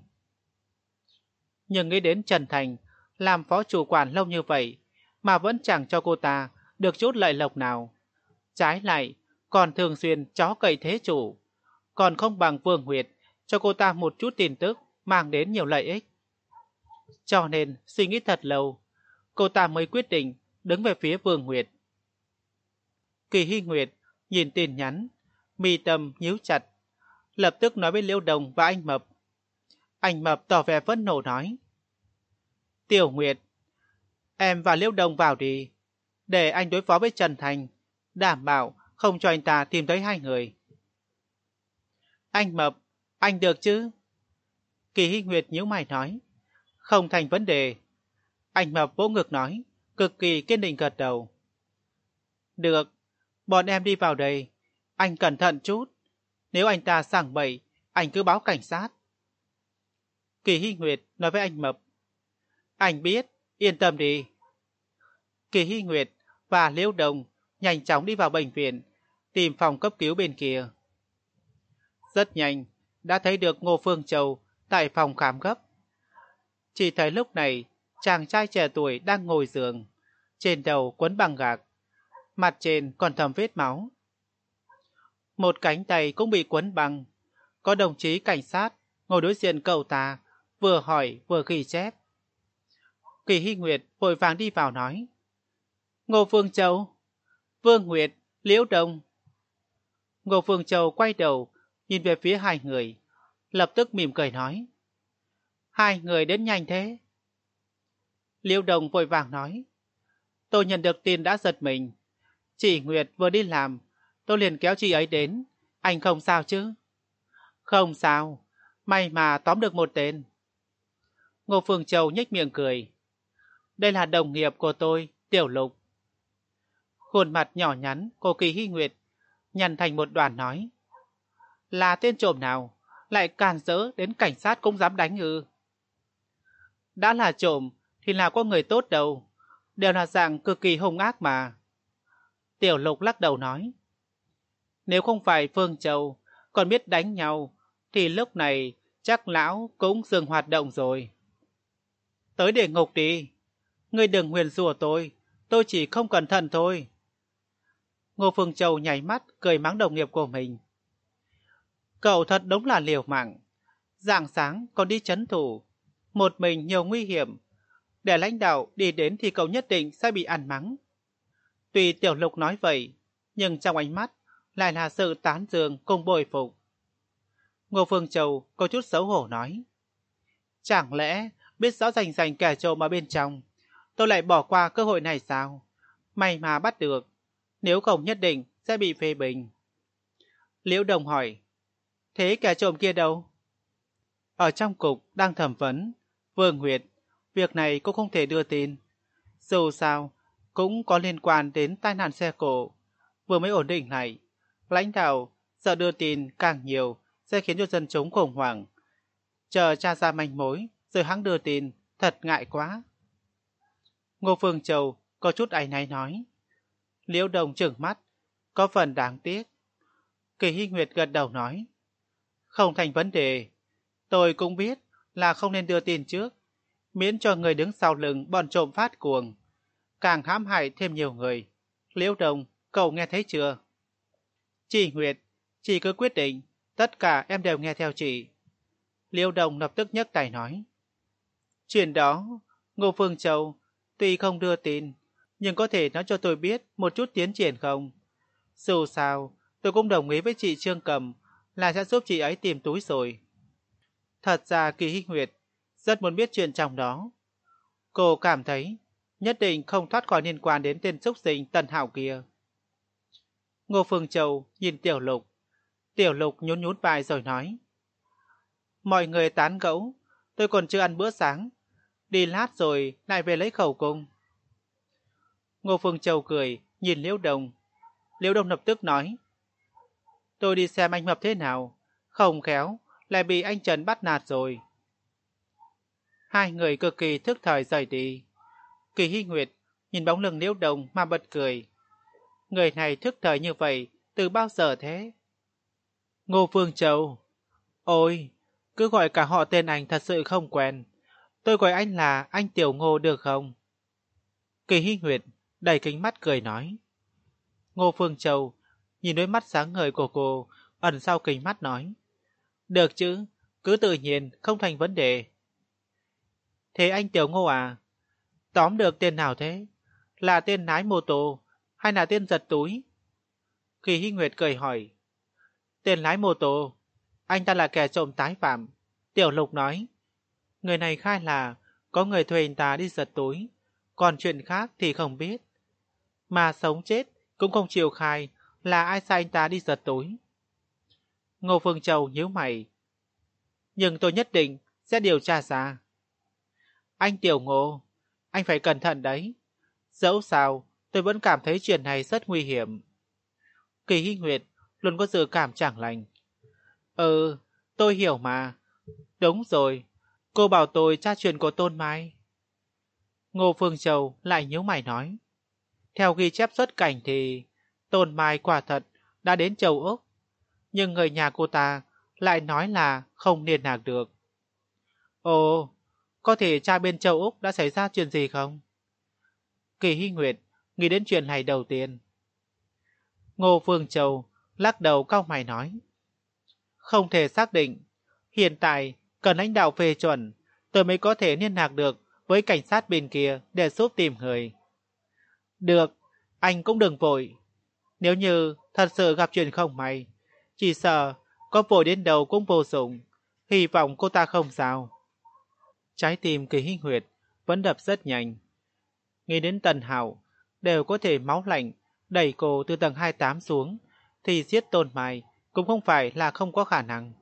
Nhưng nghĩ đến Trần Thành làm phó chủ quản lâu như vậy mà vẫn chẳng cho cô ta được chút lợi lộc nào. Trái lại còn thường xuyên chó cậy thế chủ, còn không bằng Vương Nguyệt cho cô ta một chút tin tức mang đến nhiều lợi ích. Cho nên suy nghĩ thật lâu, cô ta mới quyết định đứng về phía Vương Nguyệt. Kỳ Hy Nguyệt nhìn tin nhắn, mi tâm nhíu chặt, lập tức nói với Liễu Đồng và anh Mập. Anh Mập tỏ vẻ phẫn nộ nói: Tiểu Nguyệt, em và Liễu Đồng vào đi, để anh đối phó với Trần Thành, đảm bảo không cho anh ta tìm thấy hai người. Anh Mập, anh được chứ? Kỳ Hy Nguyệt nhíu mày nói: Không thành vấn đề. Anh Mập vỗ ngực nói, cực kỳ kiên định gật đầu. Được, bọn em đi vào đây. Anh cẩn thận chút. Nếu anh ta sảng bậy, anh cứ báo cảnh sát. Kỳ Hy Nguyệt nói với anh Mập. Anh biết, yên tâm đi. Kỳ Hy Nguyệt và Liễu Đồng nhanh chóng đi vào bệnh viện, tìm phòng cấp cứu bên kia. Rất nhanh, đã thấy được Ngô Phương Châu tại phòng khám gấp. Chỉ thấy lúc này, chàng trai trẻ tuổi đang ngồi giường, trên đầu quấn băng gạc, mặt trên còn thấm vết máu. Một cánh tay cũng bị quấn băng. Có đồng chí cảnh sát ngồi đối diện cậu ta, vừa hỏi vừa ghi chép. Kỳ Hy Nguyệt vội vàng đi vào nói: Ngô Phương Châu, Vương Nguyệt, Liễu Đồng. Ngô Phương Châu quay đầu nhìn về phía hai người, lập tức mỉm cười nói: Hai người đến nhanh thế. Liễu Đồng vội vàng nói: Tôi nhận được tin đã giật mình. Chị Nguyệt vừa đi làm, tôi liền kéo chị ấy đến. Anh không sao chứ? Không sao, may mà tóm được một tên. Ngô Phương Châu nhếch miệng cười. Đây là đồng nghiệp của tôi, Tiểu Lục. Khuôn mặt nhỏ nhắn của Kỳ Hy Nguyệt nhăn thành một đoàn nói: Là tên trộm nào lại càn rỡ đến cảnh sát cũng dám đánh ư? Đã là trộm thì là có người tốt đâu, đều là dạng cực kỳ hung ác mà. Tiểu Lục lắc đầu nói: Nếu không phải Phương Châu còn biết đánh nhau thì lúc này chắc lão cũng dừng hoạt động rồi. Tới địa ngục đi, ngươi đừng nguyền rủa tôi, tôi chỉ không cẩn thận thôi. Ngô Phương Châu nháy mắt cười mắng đồng nghiệp của mình. Cậu thật đúng là liều mạng, rạng sáng còn đi trấn thủ, một mình nhiều nguy hiểm. Để lãnh đạo đi đến thì cậu nhất định sẽ bị ăn mắng. Tuy Tiểu Lục nói vậy, nhưng trong ánh mắt lại là sự tán dương cùng bồi phục. Ngô Phương Châu có chút xấu hổ nói: Chẳng lẽ biết rõ rành rành kẻ trộm ở bên trong, tôi lại bỏ qua cơ hội này sao? May mà bắt được, nếu không nhất định sẽ bị phê bình. Liễu Đồng hỏi: Thế kẻ trộm kia đâu? Ở trong cục đang thẩm vấn. Vương Nguyệt, việc này cũng không thể đưa tin. Dù sao, cũng có liên quan đến tai nạn xe cộ. Vừa mới ổn định lại, lãnh đạo sợ đưa tin càng nhiều sẽ khiến cho dân chúng khủng hoảng. Chờ tra ra manh mối rồi hãng đưa tin, thật ngại quá. Ngô Phương Châu có chút áy náy nói. Liễu Đồng trừng mắt, có phần đáng tiếc. Kỳ Hy Nguyệt gật đầu nói: Không thành vấn đề, tôi cũng biết là không nên đưa tin trước, miễn cho người đứng sau lưng bọn trộm phát cuồng, càng hãm hại thêm nhiều người. Liễu Đồng, cậu nghe thấy chưa? Chị Nguyệt, chị cứ quyết định, tất cả em đều nghe theo chị. Liễu Đồng lập tức nhấc tay nói: Chuyện đó, Ngô Phương Châu tuy không đưa tin, nhưng có thể nói cho tôi biết một chút tiến triển không? Dù sao, tôi cũng đồng ý với chị Trương Cầm là sẽ giúp chị ấy tìm túi rồi. Thật ra Kỳ Hinh Nguyệt rất muốn biết chuyện trong đó. Cô cảm thấy nhất định không thoát khỏi liên quan đến tên xúc sinh Tần Hạo kia. Ngô Phương Châu nhìn Tiểu Lục. Tiểu Lục nhún nhún vai rồi nói. Mọi người tán gẫu, tôi còn chưa ăn bữa sáng. Đi lát rồi lại về lấy khẩu cung. Ngô Phương Châu cười, nhìn Liễu Đồng. Liễu Đồng lập tức nói. Tôi đi xem anh mập thế nào, không khéo, lại bị anh Trần bắt nạt rồi. Hai người cực kỳ thức thời rời đi. Kỳ Hy Nguyệt nhìn bóng lưng Liễu Đồng mà bật cười. Người này thức thời như vậy, từ bao giờ thế? Ngô Phương Châu. Ôi, cứ gọi cả họ tên anh thật sự không quen. Tôi gọi anh là anh Tiểu Ngô được không? Kỳ Hy Nguyệt đầy kính mắt cười nói. Ngô Phương Châu nhìn đôi mắt sáng ngời của cô, ẩn sau kính mắt nói. Được chứ, cứ tự nhiên, không thành vấn đề. Thế anh Tiểu Ngô à? Tóm được tên nào thế? Là tên lái mô tô, hay là tên giật túi? Kỳ Hy Nguyệt cười hỏi. Tên lái mô tô, anh ta là kẻ trộm tái phạm. Tiểu Lục nói. Người này khai là có người thuê anh ta đi giật túi, còn chuyện khác thì không biết. Mà sống chết cũng không chịu khai là ai sai anh ta đi giật túi. Ngô Phương Châu nhíu mày. Nhưng tôi nhất định sẽ điều tra ra. Anh Tiểu Ngô, anh phải cẩn thận đấy. Dẫu sao, tôi vẫn cảm thấy chuyện này rất nguy hiểm. Kỳ Hy Nguyệt luôn có dự cảm chẳng lành. Ừ, tôi hiểu mà. Đúng rồi, cô bảo tôi tra chuyện của Tôn Mai. Ngô Phương Châu lại nhíu mày nói. Theo ghi chép xuất cảnh thì Tôn Mai quả thật đã đến châu Úc, nhưng người nhà cô ta lại nói là không liên lạc được. Ồ, có thể tra bên châu Úc đã xảy ra chuyện gì không? Kỳ Hy Nguyệt nghĩ đến chuyện này đầu tiên. Ngô Phương Châu lắc đầu cau mày nói. Không thể xác định. Hiện tại cần lãnh đạo phê chuẩn, tôi mới có thể liên lạc được với cảnh sát bên kia để giúp tìm người. Được, anh cũng đừng vội. Nếu như thật sự gặp chuyện không may, chỉ sợ có vội đến đâu cũng vô dụng. Hy vọng cô ta không sao. Trái tim Kỳ Hy Nguyệt vẫn đập rất nhanh. Nghĩ đến Tần Hạo đều có thể máu lạnh đẩy cô từ tầng hai mươi tám xuống, thì giết Tôn Mai cũng không phải là không có khả năng.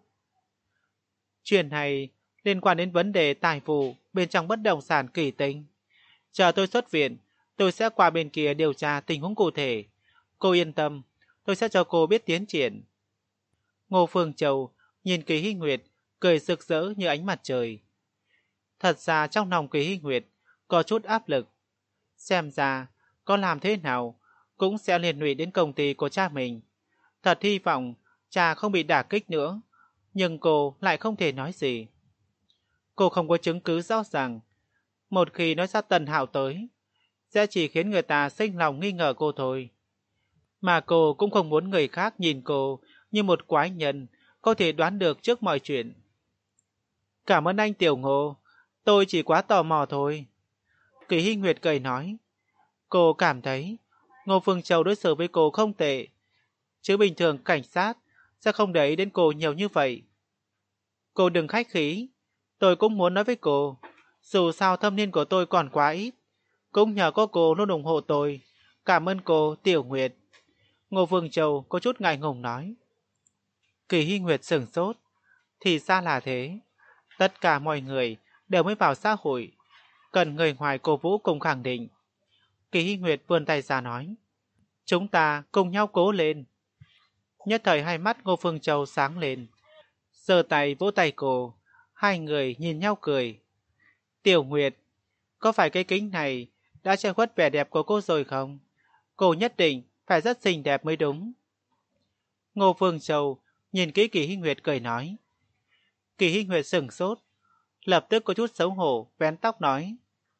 Chuyện này liên quan đến vấn đề tài vụ bên trong bất động sản Kỳ Tinh. Chờ tôi xuất viện, tôi sẽ qua bên kia điều tra tình huống cụ thể. Cô yên tâm, tôi sẽ cho cô biết tiến triển. Ngô Phương Châu nhìn Kỳ Hy Nguyệt, cười rực rỡ như ánh mặt trời. Thật ra trong lòng Kỳ Hy Nguyệt có chút áp lực. Xem ra, có làm thế nào cũng sẽ liên lụy đến công ty của cha mình. Thật hy vọng cha không bị đả kích nữa, nhưng cô lại không thể nói gì. Cô không có chứng cứ rõ ràng. Một khi nói ra Tần Hạo tới, sẽ chỉ khiến người ta sinh lòng nghi ngờ cô thôi. Mà cô cũng không muốn người khác nhìn cô như một quái nhân có thể đoán được trước mọi chuyện. Cảm ơn anh Tiểu Ngô, tôi chỉ quá tò mò thôi. Kỳ Hy Nguyệt cười nói. Cô cảm thấy Ngô Phương Châu đối xử với cô không tệ, chứ bình thường cảnh sát sẽ không để ý đến cô nhiều như vậy. Cô đừng khách khí, tôi cũng muốn nói với cô, dù sao thâm niên của tôi còn quá ít, cũng nhờ có cô luôn ủng hộ tôi. Cảm ơn cô, Tiểu Nguyệt. Ngô Phương Châu có chút ngại ngùng nói. Kỳ Hy Nguyệt sửng sốt. Thì ra là thế. Tất cả mọi người đều mới vào xã hội, cần người ngoài cổ vũ cùng khẳng định. Kỳ Hy Nguyệt vươn tay ra nói. Chúng ta cùng nhau cố lên. Nhất thời hai mắt Ngô Phương Châu sáng lên. Giơ tay vỗ tay cô. Hai người nhìn nhau cười. Tiểu Nguyệt, có phải cái kính này đã che khuất vẻ đẹp của cô rồi không? Cô nhất định phải rất xinh đẹp mới đúng. Ngô Phương Châu nhìn kỹ Kỳ Hy Nguyệt cười nói. Kỳ Hy Nguyệt sửng sốt, lập tức có chút xấu hổ, vén tóc nói.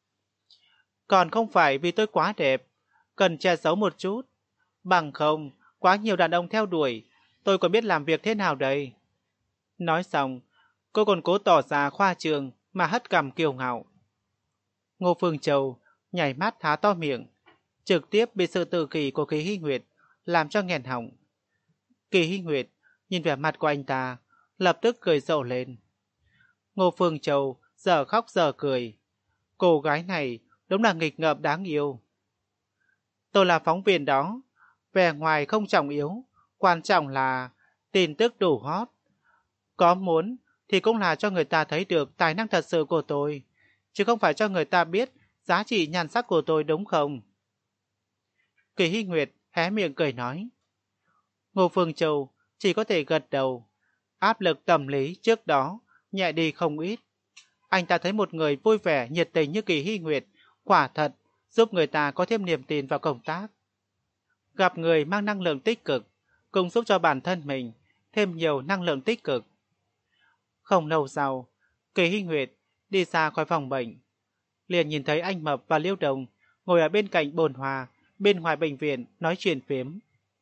Còn không phải vì tôi quá đẹp, cần che giấu một chút. Bằng không, quá nhiều đàn ông theo đuổi, tôi còn biết làm việc thế nào đây? Nói xong, cô còn cố tỏ ra khoa trương mà hất cằm kiêu ngạo. Ngô Phương Châu nhảy mắt há to miệng, trực tiếp bị sự tự kỷ của Kỳ Hy Nguyệt làm cho nghẹn họng. Kỳ Hy Nguyệt nhìn vẻ mặt của anh ta, lập tức cười rộ lên. Ngô Phương Châu giờ khóc giờ cười. Cô gái này đúng là nghịch ngợm đáng yêu. Tôi là phóng viên đó, vẻ ngoài không trọng yếu, quan trọng là tin tức đủ hot. Có muốn thì cũng là cho người ta thấy được tài năng thật sự của tôi, chứ không phải cho người ta biết giá trị nhan sắc của tôi đúng không? Kỳ Hy Nguyệt hé miệng cười nói. Ngô Phương Châu chỉ có thể gật đầu. Áp lực tâm lý trước đó nhẹ đi không ít. Anh ta thấy một người vui vẻ nhiệt tình như Kỳ Hy Nguyệt quả thật giúp người ta có thêm niềm tin vào công tác. Gặp người mang năng lượng tích cực cũng giúp cho bản thân mình thêm nhiều năng lượng tích cực. Không lâu sau, Kỳ Hy Nguyệt đi ra khỏi phòng bệnh, liền nhìn thấy anh Mập và Liêu Đồng ngồi ở bên cạnh bồn hoa bên ngoài bệnh viện nói chuyện phiếm.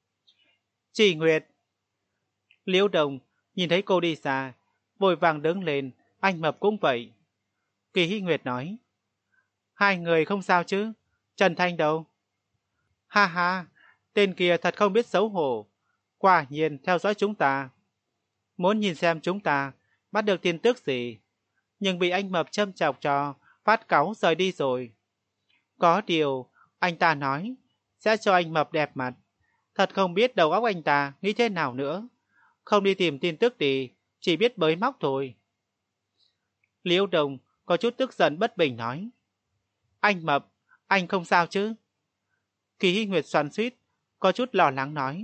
Chị Nguyệt. Liêu Đồng nhìn thấy cô đi xa, vội vàng đứng lên, anh Mập cũng vậy. Kỳ Hy Nguyệt nói. Hai người không sao chứ? Trần Thanh đâu? Ha ha, tên kia thật không biết xấu hổ. Quả nhiên theo dõi chúng ta. Muốn nhìn xem chúng ta bắt được tin tức gì. Nhưng bị anh Mập châm chọc cho, phát cáu rời đi rồi. Có điều, anh ta nói, sẽ cho anh Mập đẹp mặt. Thật không biết đầu óc anh ta nghĩ thế nào nữa. Không đi tìm tin tức thì chỉ biết bới móc thôi. Liễu Đồng có chút tức giận bất bình nói. Anh Mập, anh không sao chứ? Kỳ Hy Nguyệt xoắn xuýt, có chút lo lắng nói.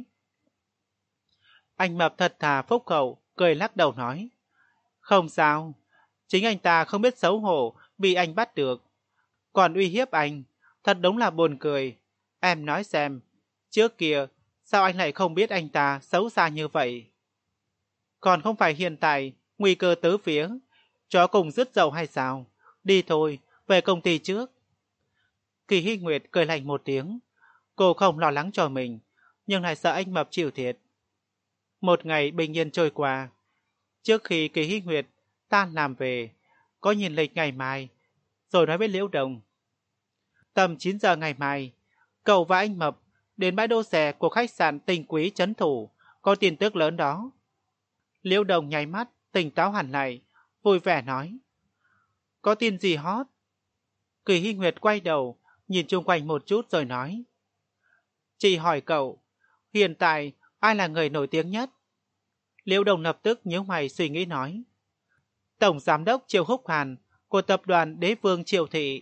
Anh Mập thật thà phúc hậu, cười lắc đầu nói. Không sao, chính anh ta không biết xấu hổ, bị anh bắt được. Còn uy hiếp anh, thật đúng là buồn cười. Em nói xem, trước kia, sao anh lại không biết anh ta xấu xa như vậy? Còn không phải hiện tại, nguy cơ tứ phía, chó cùng dứt dậu hay sao? Đi thôi, về công ty trước. Kỳ Hy Nguyệt cười lạnh một tiếng. Cô không lo lắng cho mình, nhưng lại sợ anh Mập chịu thiệt. Một ngày bình yên trôi qua. Trước khi Kỳ Hy Nguyệt tan làm về, có nhìn lịch ngày mai, rồi nói với Liễu Đồng. Tầm chín giờ ngày mai, cậu và anh Mập đến bãi đỗ xe của khách sạn Tinh Quý Trấn Thủ, có tin tức lớn đó. Liễu Đồng nháy mắt, tỉnh táo hẳn lại, vui vẻ nói. Có tin gì hot? Kỳ Hy Nguyệt quay đầu, nhìn chung quanh một chút rồi nói. Chị hỏi cậu, hiện tại ai là người nổi tiếng nhất? Liễu Đồng lập tức nhíu mày suy nghĩ nói. Tổng giám đốc Triệu Húc Hàn của tập đoàn Đế Vương Triệu Thị.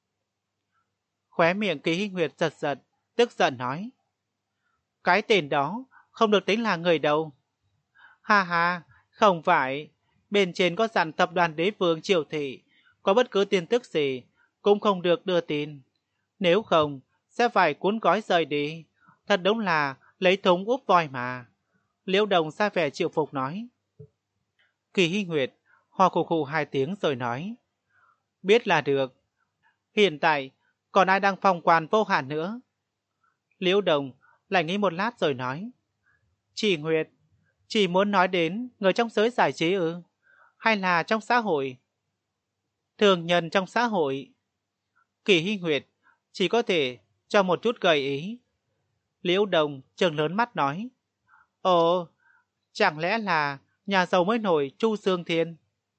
Khóe miệng Kỳ Hy Nguyệt giật giật, tức giận nói. Cái tên đó không được tính là người đâu. Ha ha, không phải. Bên trên có dặn tập đoàn Đế Vương Triệu Thị có bất cứ tin tức gì cũng không được đưa tin. Nếu không, sẽ phải cuốn gói rời đi. Thật đúng là lấy thúng úp voi mà. Liễu Đồng ra vẻ chịu phục nói. Kỳ Hy Nguyệt ho khủ khủ hai tiếng rồi nói. Biết là được. Hiện tại còn ai đang phong quan vô hạn nữa? Liễu Đồng lại nghĩ một lát rồi nói. Chị Nguyệt, chị muốn nói đến người trong giới giải trí ư? Hay là trong xã hội? Thường nhân trong xã hội. Kỳ Hy Nguyệt chỉ có thể cho một chút gợi ý. Liễu Đồng trừng lớn mắt nói. Ồ, chẳng lẽ là nhà giàu mới nổi Chu Dương Thiên?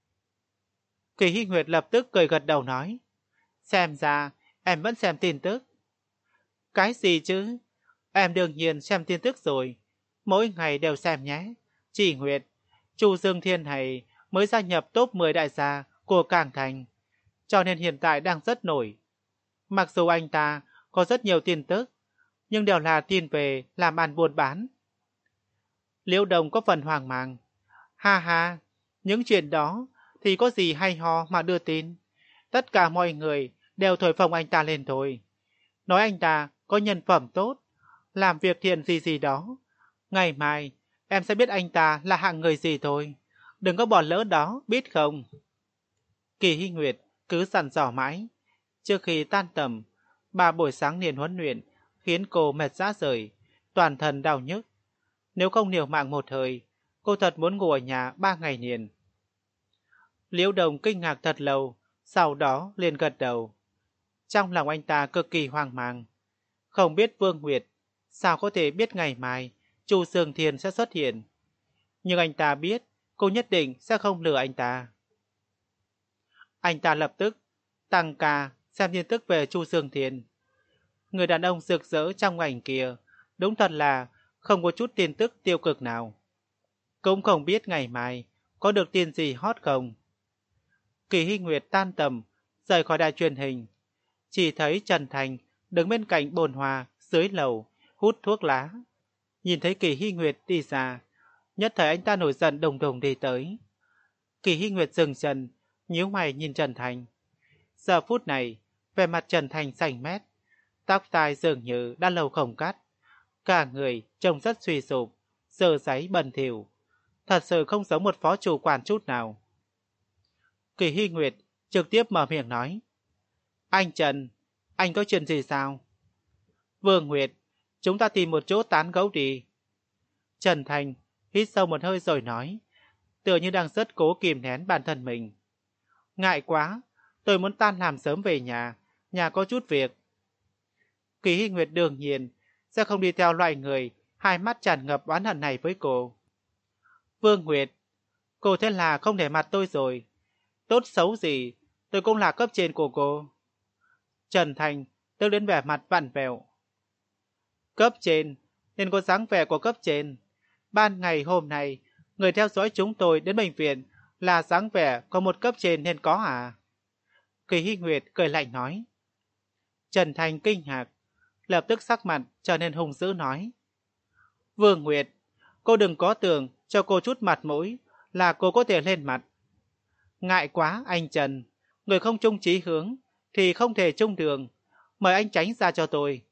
Kỳ Hy Nguyệt lập tức cười gật đầu nói. Xem ra em vẫn xem tin tức. Cái gì chứ? Em đương nhiên xem tin tức rồi. Mỗi ngày đều xem nhé. Chị Nguyệt, Chu Dương Thiên này mới gia nhập top mười đại gia của Cảng Thành, cho nên hiện tại đang rất nổi. Mặc dù anh ta có rất nhiều tin tức, nhưng đều là tin về làm ăn buôn bán. Liễu Đồng có phần hoang mang. Ha ha, những chuyện đó thì có gì hay ho mà đưa tin. Tất cả mọi người đều thổi phồng anh ta lên thôi. Nói anh ta có nhân phẩm tốt, làm việc thiện gì gì đó. Ngày mai em sẽ biết anh ta là hạng người gì thôi. Đừng có bỏ lỡ đó, biết không? Kỳ Hy Nguyệt cứ dặn dò mãi. Trước khi tan tầm, ba buổi sáng liền huấn luyện khiến cô mệt rã rời, toàn thân đau nhức. Nếu không liều mạng một hơi, cô thật muốn ngủ ở nhà ba ngày liền. Liễu Đồng kinh ngạc thật lâu, sau đó liền gật đầu. Trong lòng anh ta cực kỳ hoang mang. Không biết Vương Nguyệt sao có thể biết ngày mai Chu Dương Thiên sẽ xuất hiện. Nhưng anh ta biết cô nhất định sẽ không lừa anh ta. Anh ta lập tức tăng ca xem tin tức về Chu Dương Thiên. Người đàn ông rực rỡ trong ảnh kia, đúng thật là không có chút tin tức tiêu cực nào. Cũng không biết ngày mai có được tin gì hot không. Kỳ Hy Nguyệt tan tầm, rời khỏi đài truyền hình. Chỉ thấy Trần Thành đứng bên cạnh bồn hoa dưới lầu, hút thuốc lá. Nhìn thấy Kỳ Hy Nguyệt đi ra, nhất thời anh ta nổi giận đùng đùng đi tới. Kỳ Hy Nguyệt dừng chân, nhíu mày nhìn Trần Thành. Giờ phút này, vẻ mặt Trần Thành xanh mét, tóc tai dường như đã lâu không cắt. Cả người trông rất suy sụp, dơ giấy bẩn thỉu, thật sự không giống một phó chủ quản chút nào. Kỳ Hy Nguyệt trực tiếp mở miệng nói. Anh Trần, anh có chuyện gì sao? Vương Nguyệt, chúng ta tìm một chỗ tán gẫu đi. Trần Thành hít sâu một hơi rồi nói, tựa như đang rất cố kìm nén bản thân mình. Ngại quá, tôi muốn tan làm sớm về nhà, nhà có chút việc. Kỳ Hy Nguyệt đương nhiên sẽ không đi theo loại người hai mắt tràn ngập oán hận này với cô. Vương Nguyệt, cô thế là không để mặt tôi rồi. Tốt xấu gì, tôi cũng là cấp trên của cô. Trần Thành tức đến vẻ mặt vặn vẹo. Cấp trên, nên có dáng vẻ của cấp trên. Ban ngày hôm nay, người theo dõi chúng tôi đến bệnh viện là dáng vẻ có một cấp trên nên có à? Kỳ Hy Nguyệt cười lạnh nói. Trần Thành kinh ngạc, lập tức sắc mặt trở nên hung dữ nói. Vương Nguyệt, cô đừng có tưởng cho cô chút mặt mũi là cô có thể lên mặt. Ngại quá anh Trần, người không chung chí hướng thì không thể chung đường, mời anh tránh ra cho tôi.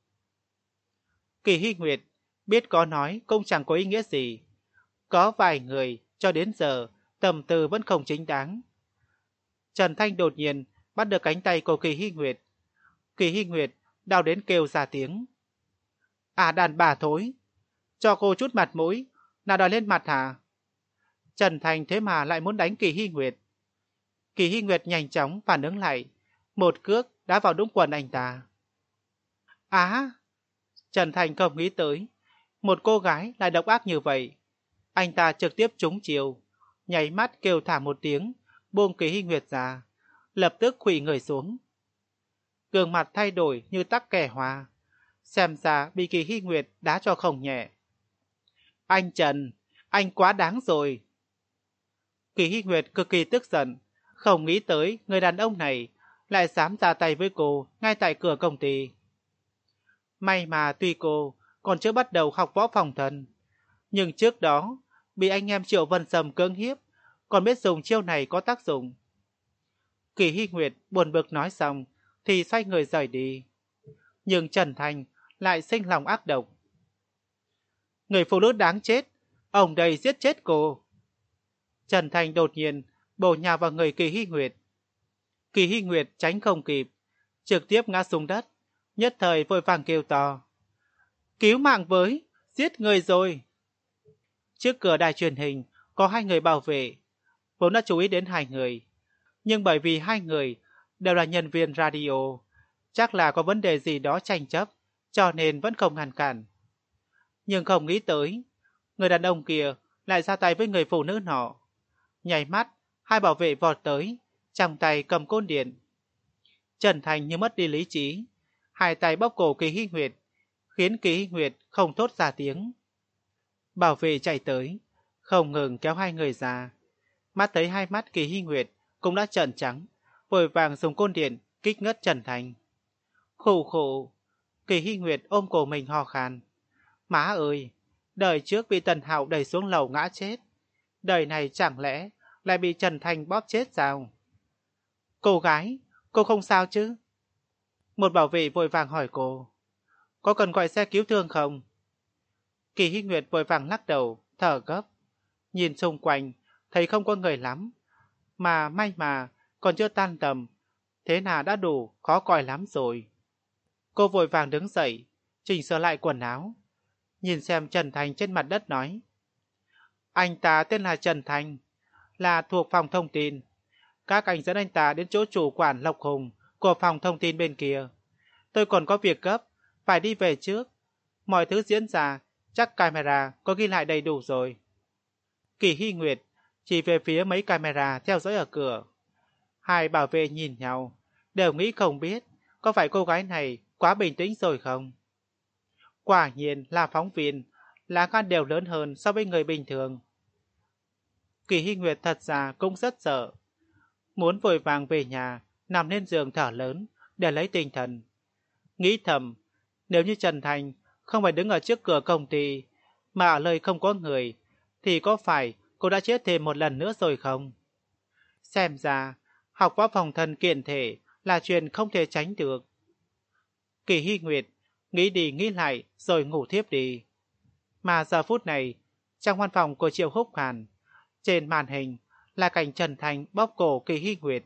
Kỳ Hy Nguyệt biết có nói cũng chẳng có ý nghĩa gì. Có vài người cho đến giờ tầm từ vẫn không chính đáng. Trần Thanh đột nhiên bắt được cánh tay của Kỳ Hy Nguyệt. Kỳ Hy Nguyệt đau đến kêu ra tiếng. À đàn bà thối, cho cô chút mặt mũi, nào đòi lên mặt hả? Trần Thành thế mà lại muốn đánh Kỳ Hy Nguyệt. Kỳ Hy Nguyệt nhanh chóng phản ứng lại, một cước đá vào đúng quần anh ta. Á! À, Trần Thành không nghĩ tới, một cô gái lại độc ác như vậy. Anh ta trực tiếp trúng chiều, nháy mắt kêu thả một tiếng, buông Kỳ Hy Nguyệt ra, lập tức khuỵu người xuống. Gương mặt thay đổi như tắc kè hoa, xem ra bị Kỳ Hy Nguyệt đá cho không nhẹ. Anh Trần, anh quá đáng rồi. Kỳ Hy Nguyệt cực kỳ tức giận, không nghĩ tới người đàn ông này lại dám ra tay với cô ngay tại cửa công ty. May mà tuy cô còn chưa bắt đầu học võ phòng thân, nhưng trước đó bị anh em Triệu Vân Sâm cưỡng hiếp, còn biết dùng chiêu này có tác dụng. Kỳ Hy Nguyệt buồn bực nói xong thì xoay người rời đi. Nhưng Trần Thành lại sinh lòng ác độc. Người phụ nữ đáng chết, ông đây giết chết cô. Trần Thành đột nhiên bổ nhào vào người Kỳ Hy Nguyệt. Kỳ Hy Nguyệt tránh không kịp, trực tiếp ngã xuống đất, nhất thời vội vàng kêu to. Cứu mạng với, giết người rồi. Trước cửa đài truyền hình có hai người bảo vệ, vốn đã chú ý đến hai người. Nhưng bởi vì hai người đều là nhân viên radio, chắc là có vấn đề gì đó tranh chấp, cho nên vẫn không ngăn cản. Nhưng không nghĩ tới, người đàn ông kia lại ra tay với người phụ nữ nọ. Nháy mắt, hai bảo vệ vọt tới, trong tay cầm côn điện. Trần Thành như mất đi lý trí, hai tay bóp cổ Kỳ Hy Nguyệt, khiến Kỳ Hy Nguyệt không thốt ra tiếng. Bảo vệ chạy tới, không ngừng kéo hai người ra. Mắt thấy hai mắt Kỳ Hy Nguyệt cũng đã trợn trắng, vội vàng dùng côn điện kích ngất Trần Thành. Khổ khổ, Kỳ Hy Nguyệt ôm cổ mình ho khan. Má ơi, đời trước bị Tần Hạo đẩy xuống lầu ngã chết, đời này chẳng lẽ lại bị Trần Thành bóp chết sao? Cô gái, cô không sao chứ? Một bảo vệ vội vàng hỏi cô. Có cần gọi xe cứu thương không? Kỳ Hy Nguyệt vội vàng lắc đầu, thở gấp. Nhìn xung quanh, thấy không có người lắm. Mà may mà, còn chưa tan tầm. Thế nào đã đủ, khó coi lắm rồi. Cô vội vàng đứng dậy, chỉnh sửa lại quần áo. Nhìn xem Trần Thành trên mặt đất nói. Anh ta tên là Trần Thành, là thuộc phòng thông tin. Các anh dẫn anh ta đến chỗ chủ quản Lộc Hùng của phòng thông tin bên kia. Tôi còn có việc gấp, phải đi về trước. Mọi thứ diễn ra, chắc camera có ghi lại đầy đủ rồi. Kỳ Hy Nguyệt chỉ về phía mấy camera theo dõi ở cửa. Hai bảo vệ nhìn nhau, đều nghĩ không biết có phải cô gái này quá bình tĩnh rồi không? Quả nhiên là phóng viên, lá gan đều lớn hơn so với người bình thường. Kỳ Hy Nguyệt thật ra cũng rất sợ. Muốn vội vàng về nhà, nằm lên giường thở lớn để lấy tinh thần. Nghĩ thầm, nếu như Trần Thành không phải đứng ở trước cửa công ty, mà ở nơi không có người, thì có phải cô đã chết thêm một lần nữa rồi không? Xem ra, học võ phòng thân kiện thể là chuyện không thể tránh được. Kỳ Hy Nguyệt nghĩ đi nghĩ lại rồi ngủ thiếp đi. Mà giờ phút này, trong văn phòng của Triệu Húc Hàn, trên màn hình là cảnh Trần Thành bóp cổ Kỳ Hy Nguyệt.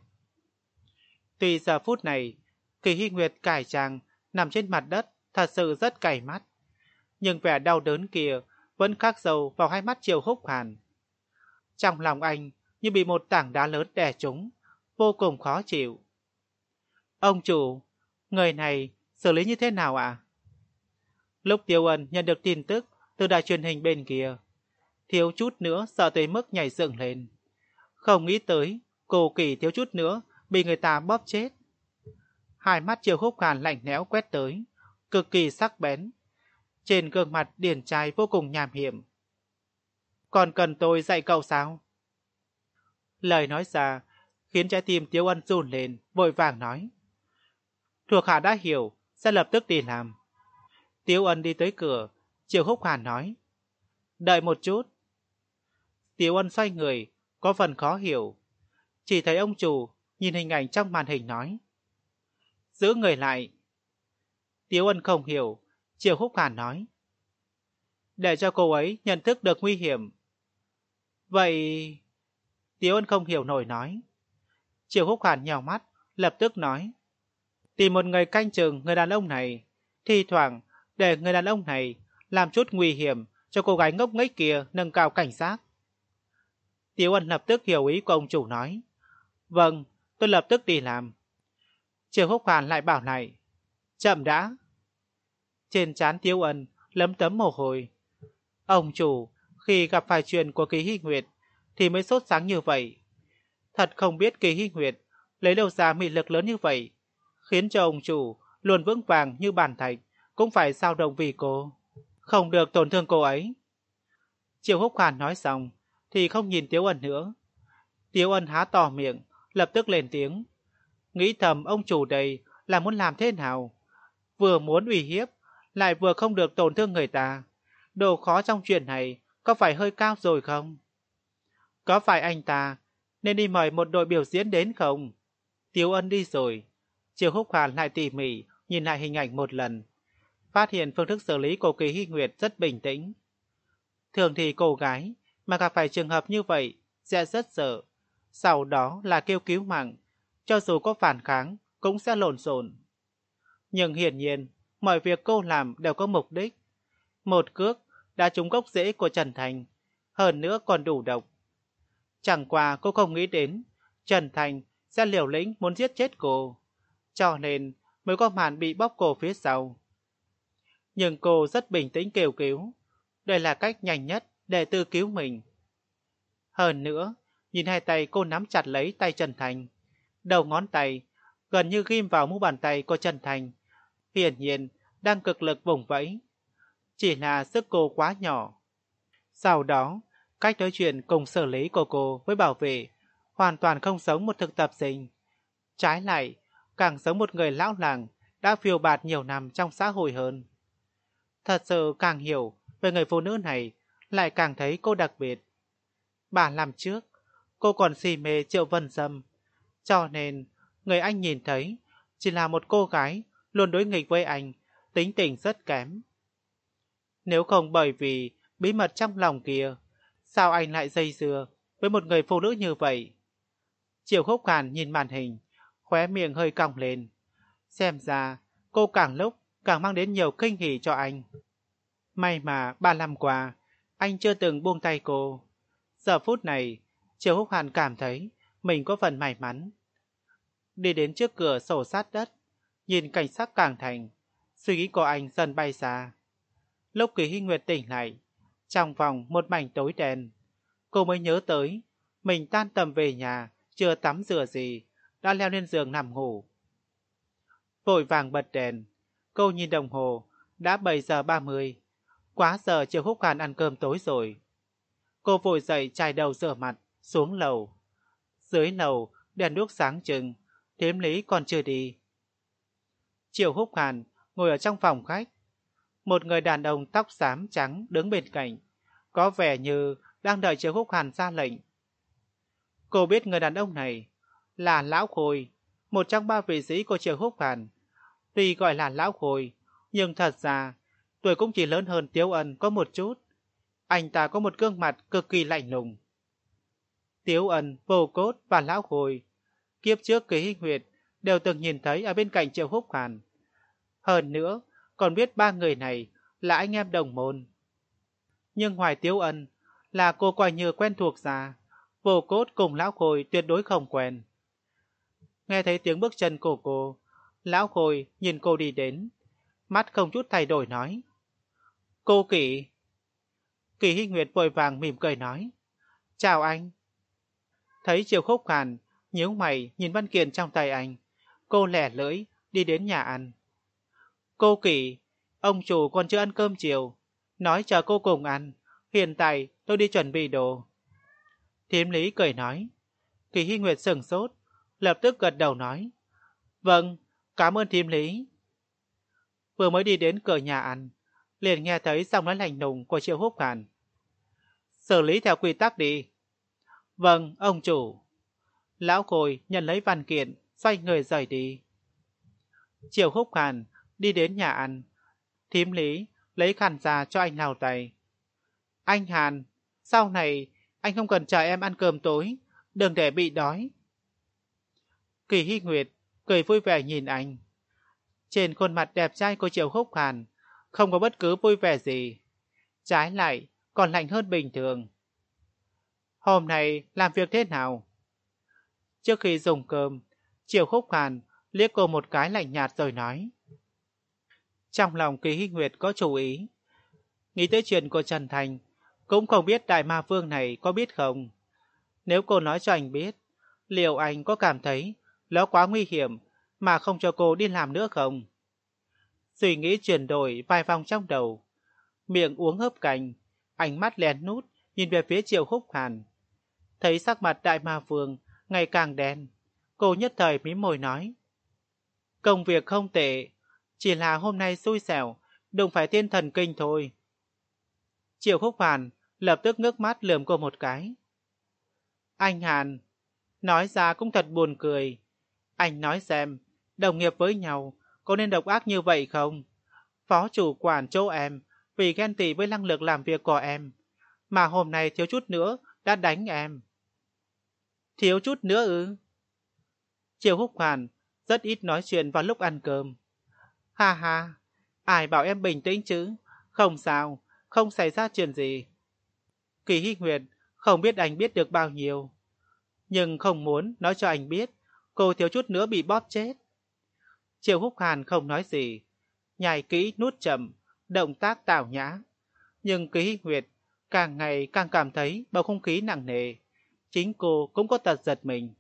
Tuy giờ phút này, Kỳ Hy Nguyệt cải trang nằm trên mặt đất thật sự rất cay mắt, nhưng vẻ đau đớn kia vẫn khắc sâu vào hai mắt Triệu Húc Hàn. Trong lòng anh như bị một tảng đá lớn đè trúng, vô cùng khó chịu. Ông chủ, người này xử lý như thế nào ạ? À? Lúc Tiêu Ân nhận được tin tức từ đài truyền hình bên kia, thiếu chút nữa sợ tới mức nhảy dựng lên. Không nghĩ tới, cô Kỳ thiếu chút nữa bị người ta bóp chết. Hai mắt Triệu Húc Hàn lạnh lẽo quét tới, cực kỳ sắc bén. Trên gương mặt điển trai vô cùng nham hiểm. Còn cần tôi dạy cậu sao? Lời nói ra khiến trái tim Tiếu Ân run lên, vội vàng nói. Thuộc hạ đã hiểu, sẽ lập tức đi làm. Tiếu Ân đi tới cửa, Triệu Húc Hàn nói. Đợi một chút. Tiếu Ân xoay người, có phần khó hiểu. Chỉ thấy ông chủ nhìn hình ảnh trong màn hình nói. Giữ người lại. Tiếu Ân không hiểu, Triệu Húc Hàn nói. Để cho cô ấy nhận thức được nguy hiểm. Vậy... Tiếu Ân không hiểu nổi nói. Triệu Húc Hàn nhào mắt, lập tức nói. Tìm một người canh chừng người đàn ông này, thi thoảng để người đàn ông này làm chút nguy hiểm cho cô gái ngốc nghếch kia nâng cao cảnh giác. Tiếu Ân lập tức hiểu ý của ông chủ nói. Vâng, tôi lập tức đi làm. Triệu Húc Hàn lại bảo lại. Chậm đã. Trên trán Tiếu Ân lấm tấm mồ hôi. Ông chủ khi gặp phải chuyện của Kỳ Hy Nguyệt thì mới sốt sáng như vậy. Thật không biết Kỳ Hy Nguyệt lấy đâu ra mị lực lớn như vậy, khiến cho ông chủ luôn vững vàng như bàn thạch cũng phải dao động vì cô. Không được tổn thương cô ấy. Triệu Húc Hàn nói xong thì không nhìn Tiếu Ân nữa. Tiếu Ân há to miệng, lập tức lên tiếng. Nghĩ thầm ông chủ đây là muốn làm thế nào? Vừa muốn uy hiếp, lại vừa không được tổn thương người ta. Độ khó trong chuyện này có phải hơi cao rồi không? Có phải anh ta nên đi mời một đội biểu diễn đến không? Tiếu Ân đi rồi. Triệu Húc Hàn lại tỉ mỉ nhìn lại hình ảnh một lần. Phát hiện phương thức xử lý của Kỳ Hy Nguyệt rất bình tĩnh. Thường thì cô gái mà gặp phải trường hợp như vậy sẽ rất sợ. Sau đó là kêu cứu mạng. Cho dù có phản kháng cũng sẽ lộn xộn. Nhưng hiển nhiên mọi việc cô làm đều có mục đích. Một cước đã trúng gốc rễ của Trần Thành, hơn nữa còn đủ độc. Chẳng qua cô không nghĩ đến Trần Thành sẽ liều lĩnh muốn giết chết cô, cho nên mới có màn bị bóp cổ phía sau. Nhưng cô rất bình tĩnh kêu cứu, đây là cách nhanh nhất để tự cứu mình. Hơn nữa, nhìn hai tay cô nắm chặt lấy tay Trần Thành, đầu ngón tay gần như ghim vào mu bàn tay của Trần Thành, hiển nhiên đang cực lực vùng vẫy. Chỉ là sức cô quá nhỏ. Sau đó, cách nói chuyện cùng xử lý của cô với bảo vệ hoàn toàn không giống một thực tập sinh. Trái lại, càng giống một người lão làng đã phiêu bạt nhiều năm trong xã hội hơn. Thật sự càng hiểu về người phụ nữ này, lại càng thấy cô đặc biệt. Ba năm trước, cô còn si mê Triệu Vân Dâm, cho nên người anh nhìn thấy chỉ là một cô gái luôn đối nghịch với anh, tính tình rất kém. Nếu không bởi vì bí mật trong lòng kia, sao anh lại dây dưa với một người phụ nữ như vậy? Triệu Húc Hàn nhìn màn hình, khóe miệng hơi cong lên. Xem ra, cô càng lúc càng mang đến nhiều kinh hỉ cho anh. May mà ba năm qua, anh chưa từng buông tay cô. Giờ phút này, Triệu Húc Hàn cảm thấy mình có phần may mắn. Đi đến trước cửa sổ sát đất, nhìn cảnh sắc càng thành, suy nghĩ của anh dần bay xa. Lúc Kỳ Hy Nguyệt tỉnh lại, trong vòng một mảnh tối đen, cô mới nhớ tới mình tan tầm về nhà, chưa tắm rửa gì, đã leo lên giường nằm ngủ. vội vàng bật đèn. Cô nhìn đồng hồ, đã bảy giờ ba mươi. Quá giờ Triệu Húc Hàn ăn cơm tối rồi. Cô vội dậy chải đầu rửa mặt, xuống lầu. Dưới lầu, đèn đuốc sáng trưng, Thiếm Lý còn chưa đi. Triệu Húc Hàn ngồi ở trong phòng khách. Một người đàn ông tóc xám trắng đứng bên cạnh, có vẻ như đang đợi Triệu Húc Hàn ra lệnh. Cô biết người đàn ông này là Lão Khôi, một trong ba vị sĩ của Triệu Húc Hàn. Tuy gọi là Lão Khôi, nhưng thật ra tuổi cũng chỉ lớn hơn Tiếu Ân có một chút. Anh ta có một gương mặt cực kỳ lạnh lùng. Tiếu Ân, Vô Cốt và Lão Khôi, kiếp trước Kỳ Hinh Huyệt đều từng nhìn thấy ở bên cạnh Triệu Húc Hàn. Hơn nữa, còn biết ba người này là anh em đồng môn. Nhưng ngoài Tiếu Ân là cô coi như quen thuộc ra, Vô Cốt cùng Lão Khôi tuyệt đối không quen. Nghe thấy tiếng bước chân của cô, Lão Khôi nhìn cô đi đến, mắt không chút thay đổi nói: Cô Kỳ. Kỳ Hinh Nguyệt vội vàng mỉm cười nói: Chào anh. Thấy Triệu Húc Hàn nhíu mày nhìn văn kiện trong tay anh, cô lẻ lưỡi đi đến nhà ăn. Cô Kỳ, ông chủ còn chưa ăn cơm chiều, nói chờ cô cùng ăn, hiện tại tôi đi chuẩn bị đồ. Thiếm Lý cười nói. Kỳ Hinh Nguyệt sửng sốt, lập tức gật đầu nói: Vâng, cảm ơn Thiếm Lý. Vừa mới đi đến cửa nhà ăn, liền nghe thấy giọng nói lạnh lùng của Triệu Húc Hàn. Xử lý theo quy tắc đi. Vâng, ông chủ. Lão Khôi nhận lấy văn kiện, xoay người rời đi. Triệu Húc Hàn đi đến nhà ăn. Thiếm Lý lấy khăn ra cho anh lau tay. Anh Hàn, sau này anh không cần chờ em ăn cơm tối, đừng để bị đói. Kỳ Hy Nguyệt cười vui vẻ nhìn anh. Trên khuôn mặt đẹp trai của Triệu Húc Hàn không có bất cứ vui vẻ gì, trái lại còn lạnh hơn bình thường. Hôm nay làm việc thế nào? Trước khi dùng cơm, Triệu Húc Hàn liếc cô một cái lạnh nhạt rồi nói. Trong lòng Kỳ Hy Nguyệt có chú ý, nghĩ tới chuyện của Trần Thành, cũng không biết Đại Ma Vương này có biết không. Nếu cô nói cho anh biết, liệu anh có cảm thấy nó quá nguy hiểm mà không cho cô đi làm nữa không? Suy nghĩ chuyển đổi vài vòng trong đầu, miệng uống hớp canh, ánh mắt lén nút nhìn về phía Triệu Húc Hàn. Thấy sắc mặt Đại Ma Vương ngày càng đen, cô nhất thời mím môi nói. Công việc không tệ, chỉ là hôm nay xui xẻo, đụng phải tiên thần kinh thôi. Triệu Húc Hàn lập tức ngước mắt lườm cô một cái. Anh Hàn, nói ra cũng thật buồn cười. Anh nói xem, đồng nghiệp với nhau có nên độc ác như vậy không? Phó chủ quản chỗ em vì ghen tị với năng lực làm việc của em, mà hôm nay thiếu chút nữa đã đánh em. Thiếu chút nữa ư? Triệu Húc Hàn rất ít nói chuyện vào lúc ăn cơm. Ha ha, ai bảo em bình tĩnh chứ? Không sao, không xảy ra chuyện gì. Kỳ Hy Nguyệt không biết anh biết được bao nhiêu, nhưng không muốn nói cho anh biết cô thiếu chút nữa bị bóp chết. Triệu Húc Hàn không nói gì, nhai kỹ nuốt chậm, động tác tào nhã. Nhưng Kỳ Hy Nguyệt càng ngày càng cảm thấy bầu không khí nặng nề, chính cô cũng có tật giật mình.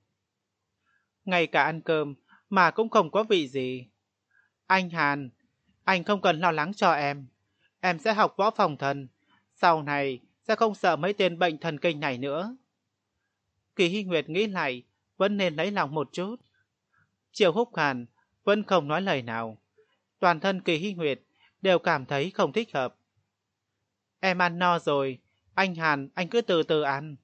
Ngay cả ăn cơm mà cũng không có vị gì. Anh Hàn, anh không cần lo lắng cho em. Em sẽ học võ phòng thần, sau này sẽ không sợ mấy tên bệnh thần kinh này nữa. Kỳ Hy Nguyệt nghĩ lại, vẫn nên lấy lòng một chút. Triệu Húc Hàn vẫn không nói lời nào. Toàn thân Kỳ Hy Nguyệt đều cảm thấy không thích hợp. Em ăn no rồi, anh Hàn, anh cứ từ từ ăn.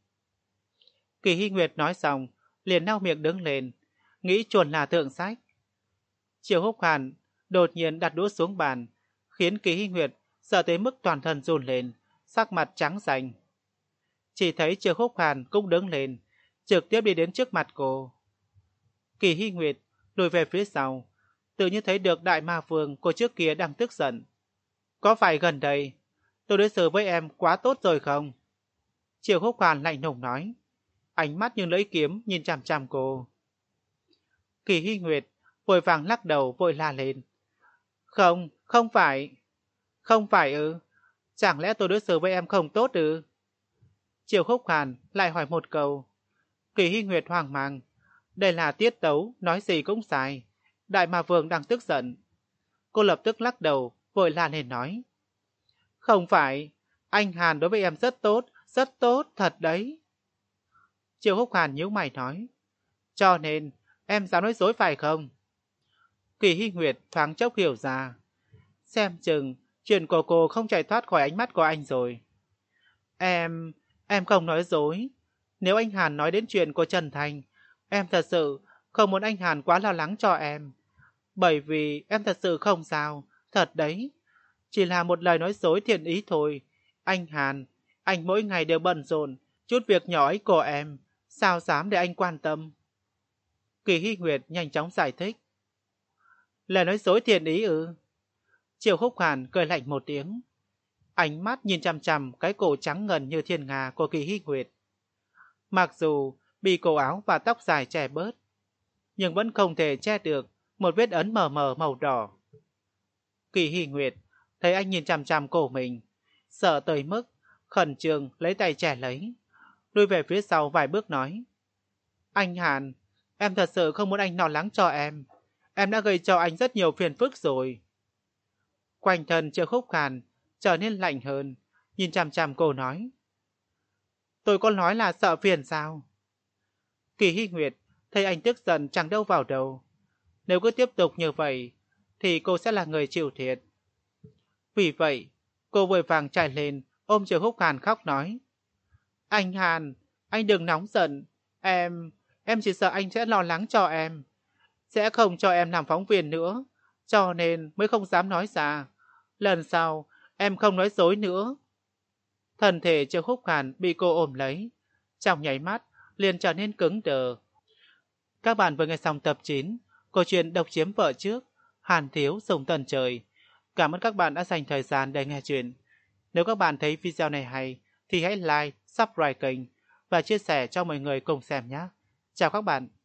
Kỳ Hy Nguyệt nói xong, liền lau miệng đứng lên, nghĩ chuồn là thượng sách. Triệu Húc Hàn đột nhiên đặt đũa xuống bàn, khiến Kỳ Hy Nguyệt sợ tới mức toàn thân run lên, sắc mặt trắng xanh. Chỉ thấy Triệu Húc Hàn cũng đứng lên, trực tiếp đi đến trước mặt cô. Kỳ Hy Nguyệt lùi về phía sau, tự nhiên thấy được Đại Ma Vương cô trước kia đang tức giận. Có phải gần đây tôi đối xử với em quá tốt rồi không? Triệu Húc Hàn lạnh lùng nói, ánh mắt như lưỡi kiếm nhìn chằm chằm cô. Kỳ Hy Nguyệt vội vàng lắc đầu vội la lên. Không, không phải. Không phải ư? Chẳng lẽ tôi đối xử với em không tốt ư? Triệu Húc Hàn lại hỏi một câu. Kỳ Hy Nguyệt hoang mang. Đây là tiết tấu, nói gì cũng sai. Đại Ma Vương đang tức giận. Cô lập tức lắc đầu, vội la lên nói. Không phải, anh Hàn đối với em rất tốt, rất tốt, thật đấy. Triệu Húc Hàn nhíu mày nói. Cho nên, em dám nói dối phải không? Kỳ Hy Nguyệt thoáng chốc hiểu ra. Xem chừng, chuyện của cô không chạy thoát khỏi ánh mắt của anh rồi. Em, em không nói dối. Nếu anh Hàn nói đến chuyện của Trần Thành, em thật sự không muốn anh Hàn quá lo lắng cho em. Bởi vì em thật sự không sao, thật đấy. Chỉ là một lời nói dối thiện ý thôi. Anh Hàn, anh mỗi ngày đều bận rộn, chút việc nhỏ ấy của em, sao dám để anh quan tâm. Kỳ Hy Nguyệt nhanh chóng giải thích. Lời nói dối thiện ý ư? Triệu Húc Hàn cười lạnh một tiếng. Ánh mắt nhìn chằm chằm cái cổ trắng ngần như thiên nga của Kỳ Hy Nguyệt. Mặc dù bị cổ áo và tóc dài che bớt, nhưng vẫn không thể che được một vết ấn mờ mờ màu đỏ. Kỳ Hy Nguyệt thấy anh nhìn chằm chằm cổ mình, sợ tới mức khẩn trương lấy tay che lấy, lùi về phía sau vài bước nói. Anh Hàn, em thật sự không muốn anh lo lắng cho em. Em đã gây cho anh rất nhiều phiền phức rồi. Quanh thân Triệu Húc Hàn trở nên lạnh hơn, nhìn chằm chằm cô nói. Tôi có nói là sợ phiền sao? Kỳ Hy Nguyệt thấy anh tức giận chẳng đâu vào đâu. Nếu cứ tiếp tục như vậy, thì cô sẽ là người chịu thiệt. Vì vậy, cô vội vàng chạy lên, ôm Triệu Húc Hàn khóc nói. Anh Hàn, anh đừng nóng giận. Em, em chỉ sợ anh sẽ lo lắng cho em. Sẽ không cho em làm phóng viên nữa. Cho nên mới không dám nói ra. Lần sau, em không nói dối nữa. Thân thể Triệu Húc Hàn bị cô ôm lấy. Trong nháy mắt, liền trở nên cứng đờ. Các bạn vừa nghe xong tập chín, câu chuyện Độc Chiếm Vợ Trước, Hàn Thiếu Sùng Tần Trời. Cảm ơn các bạn đã dành thời gian để nghe chuyện. Nếu các bạn thấy video này hay, thì hãy like, subscribe kênh và chia sẻ cho mọi người cùng xem nhé. Chào các bạn.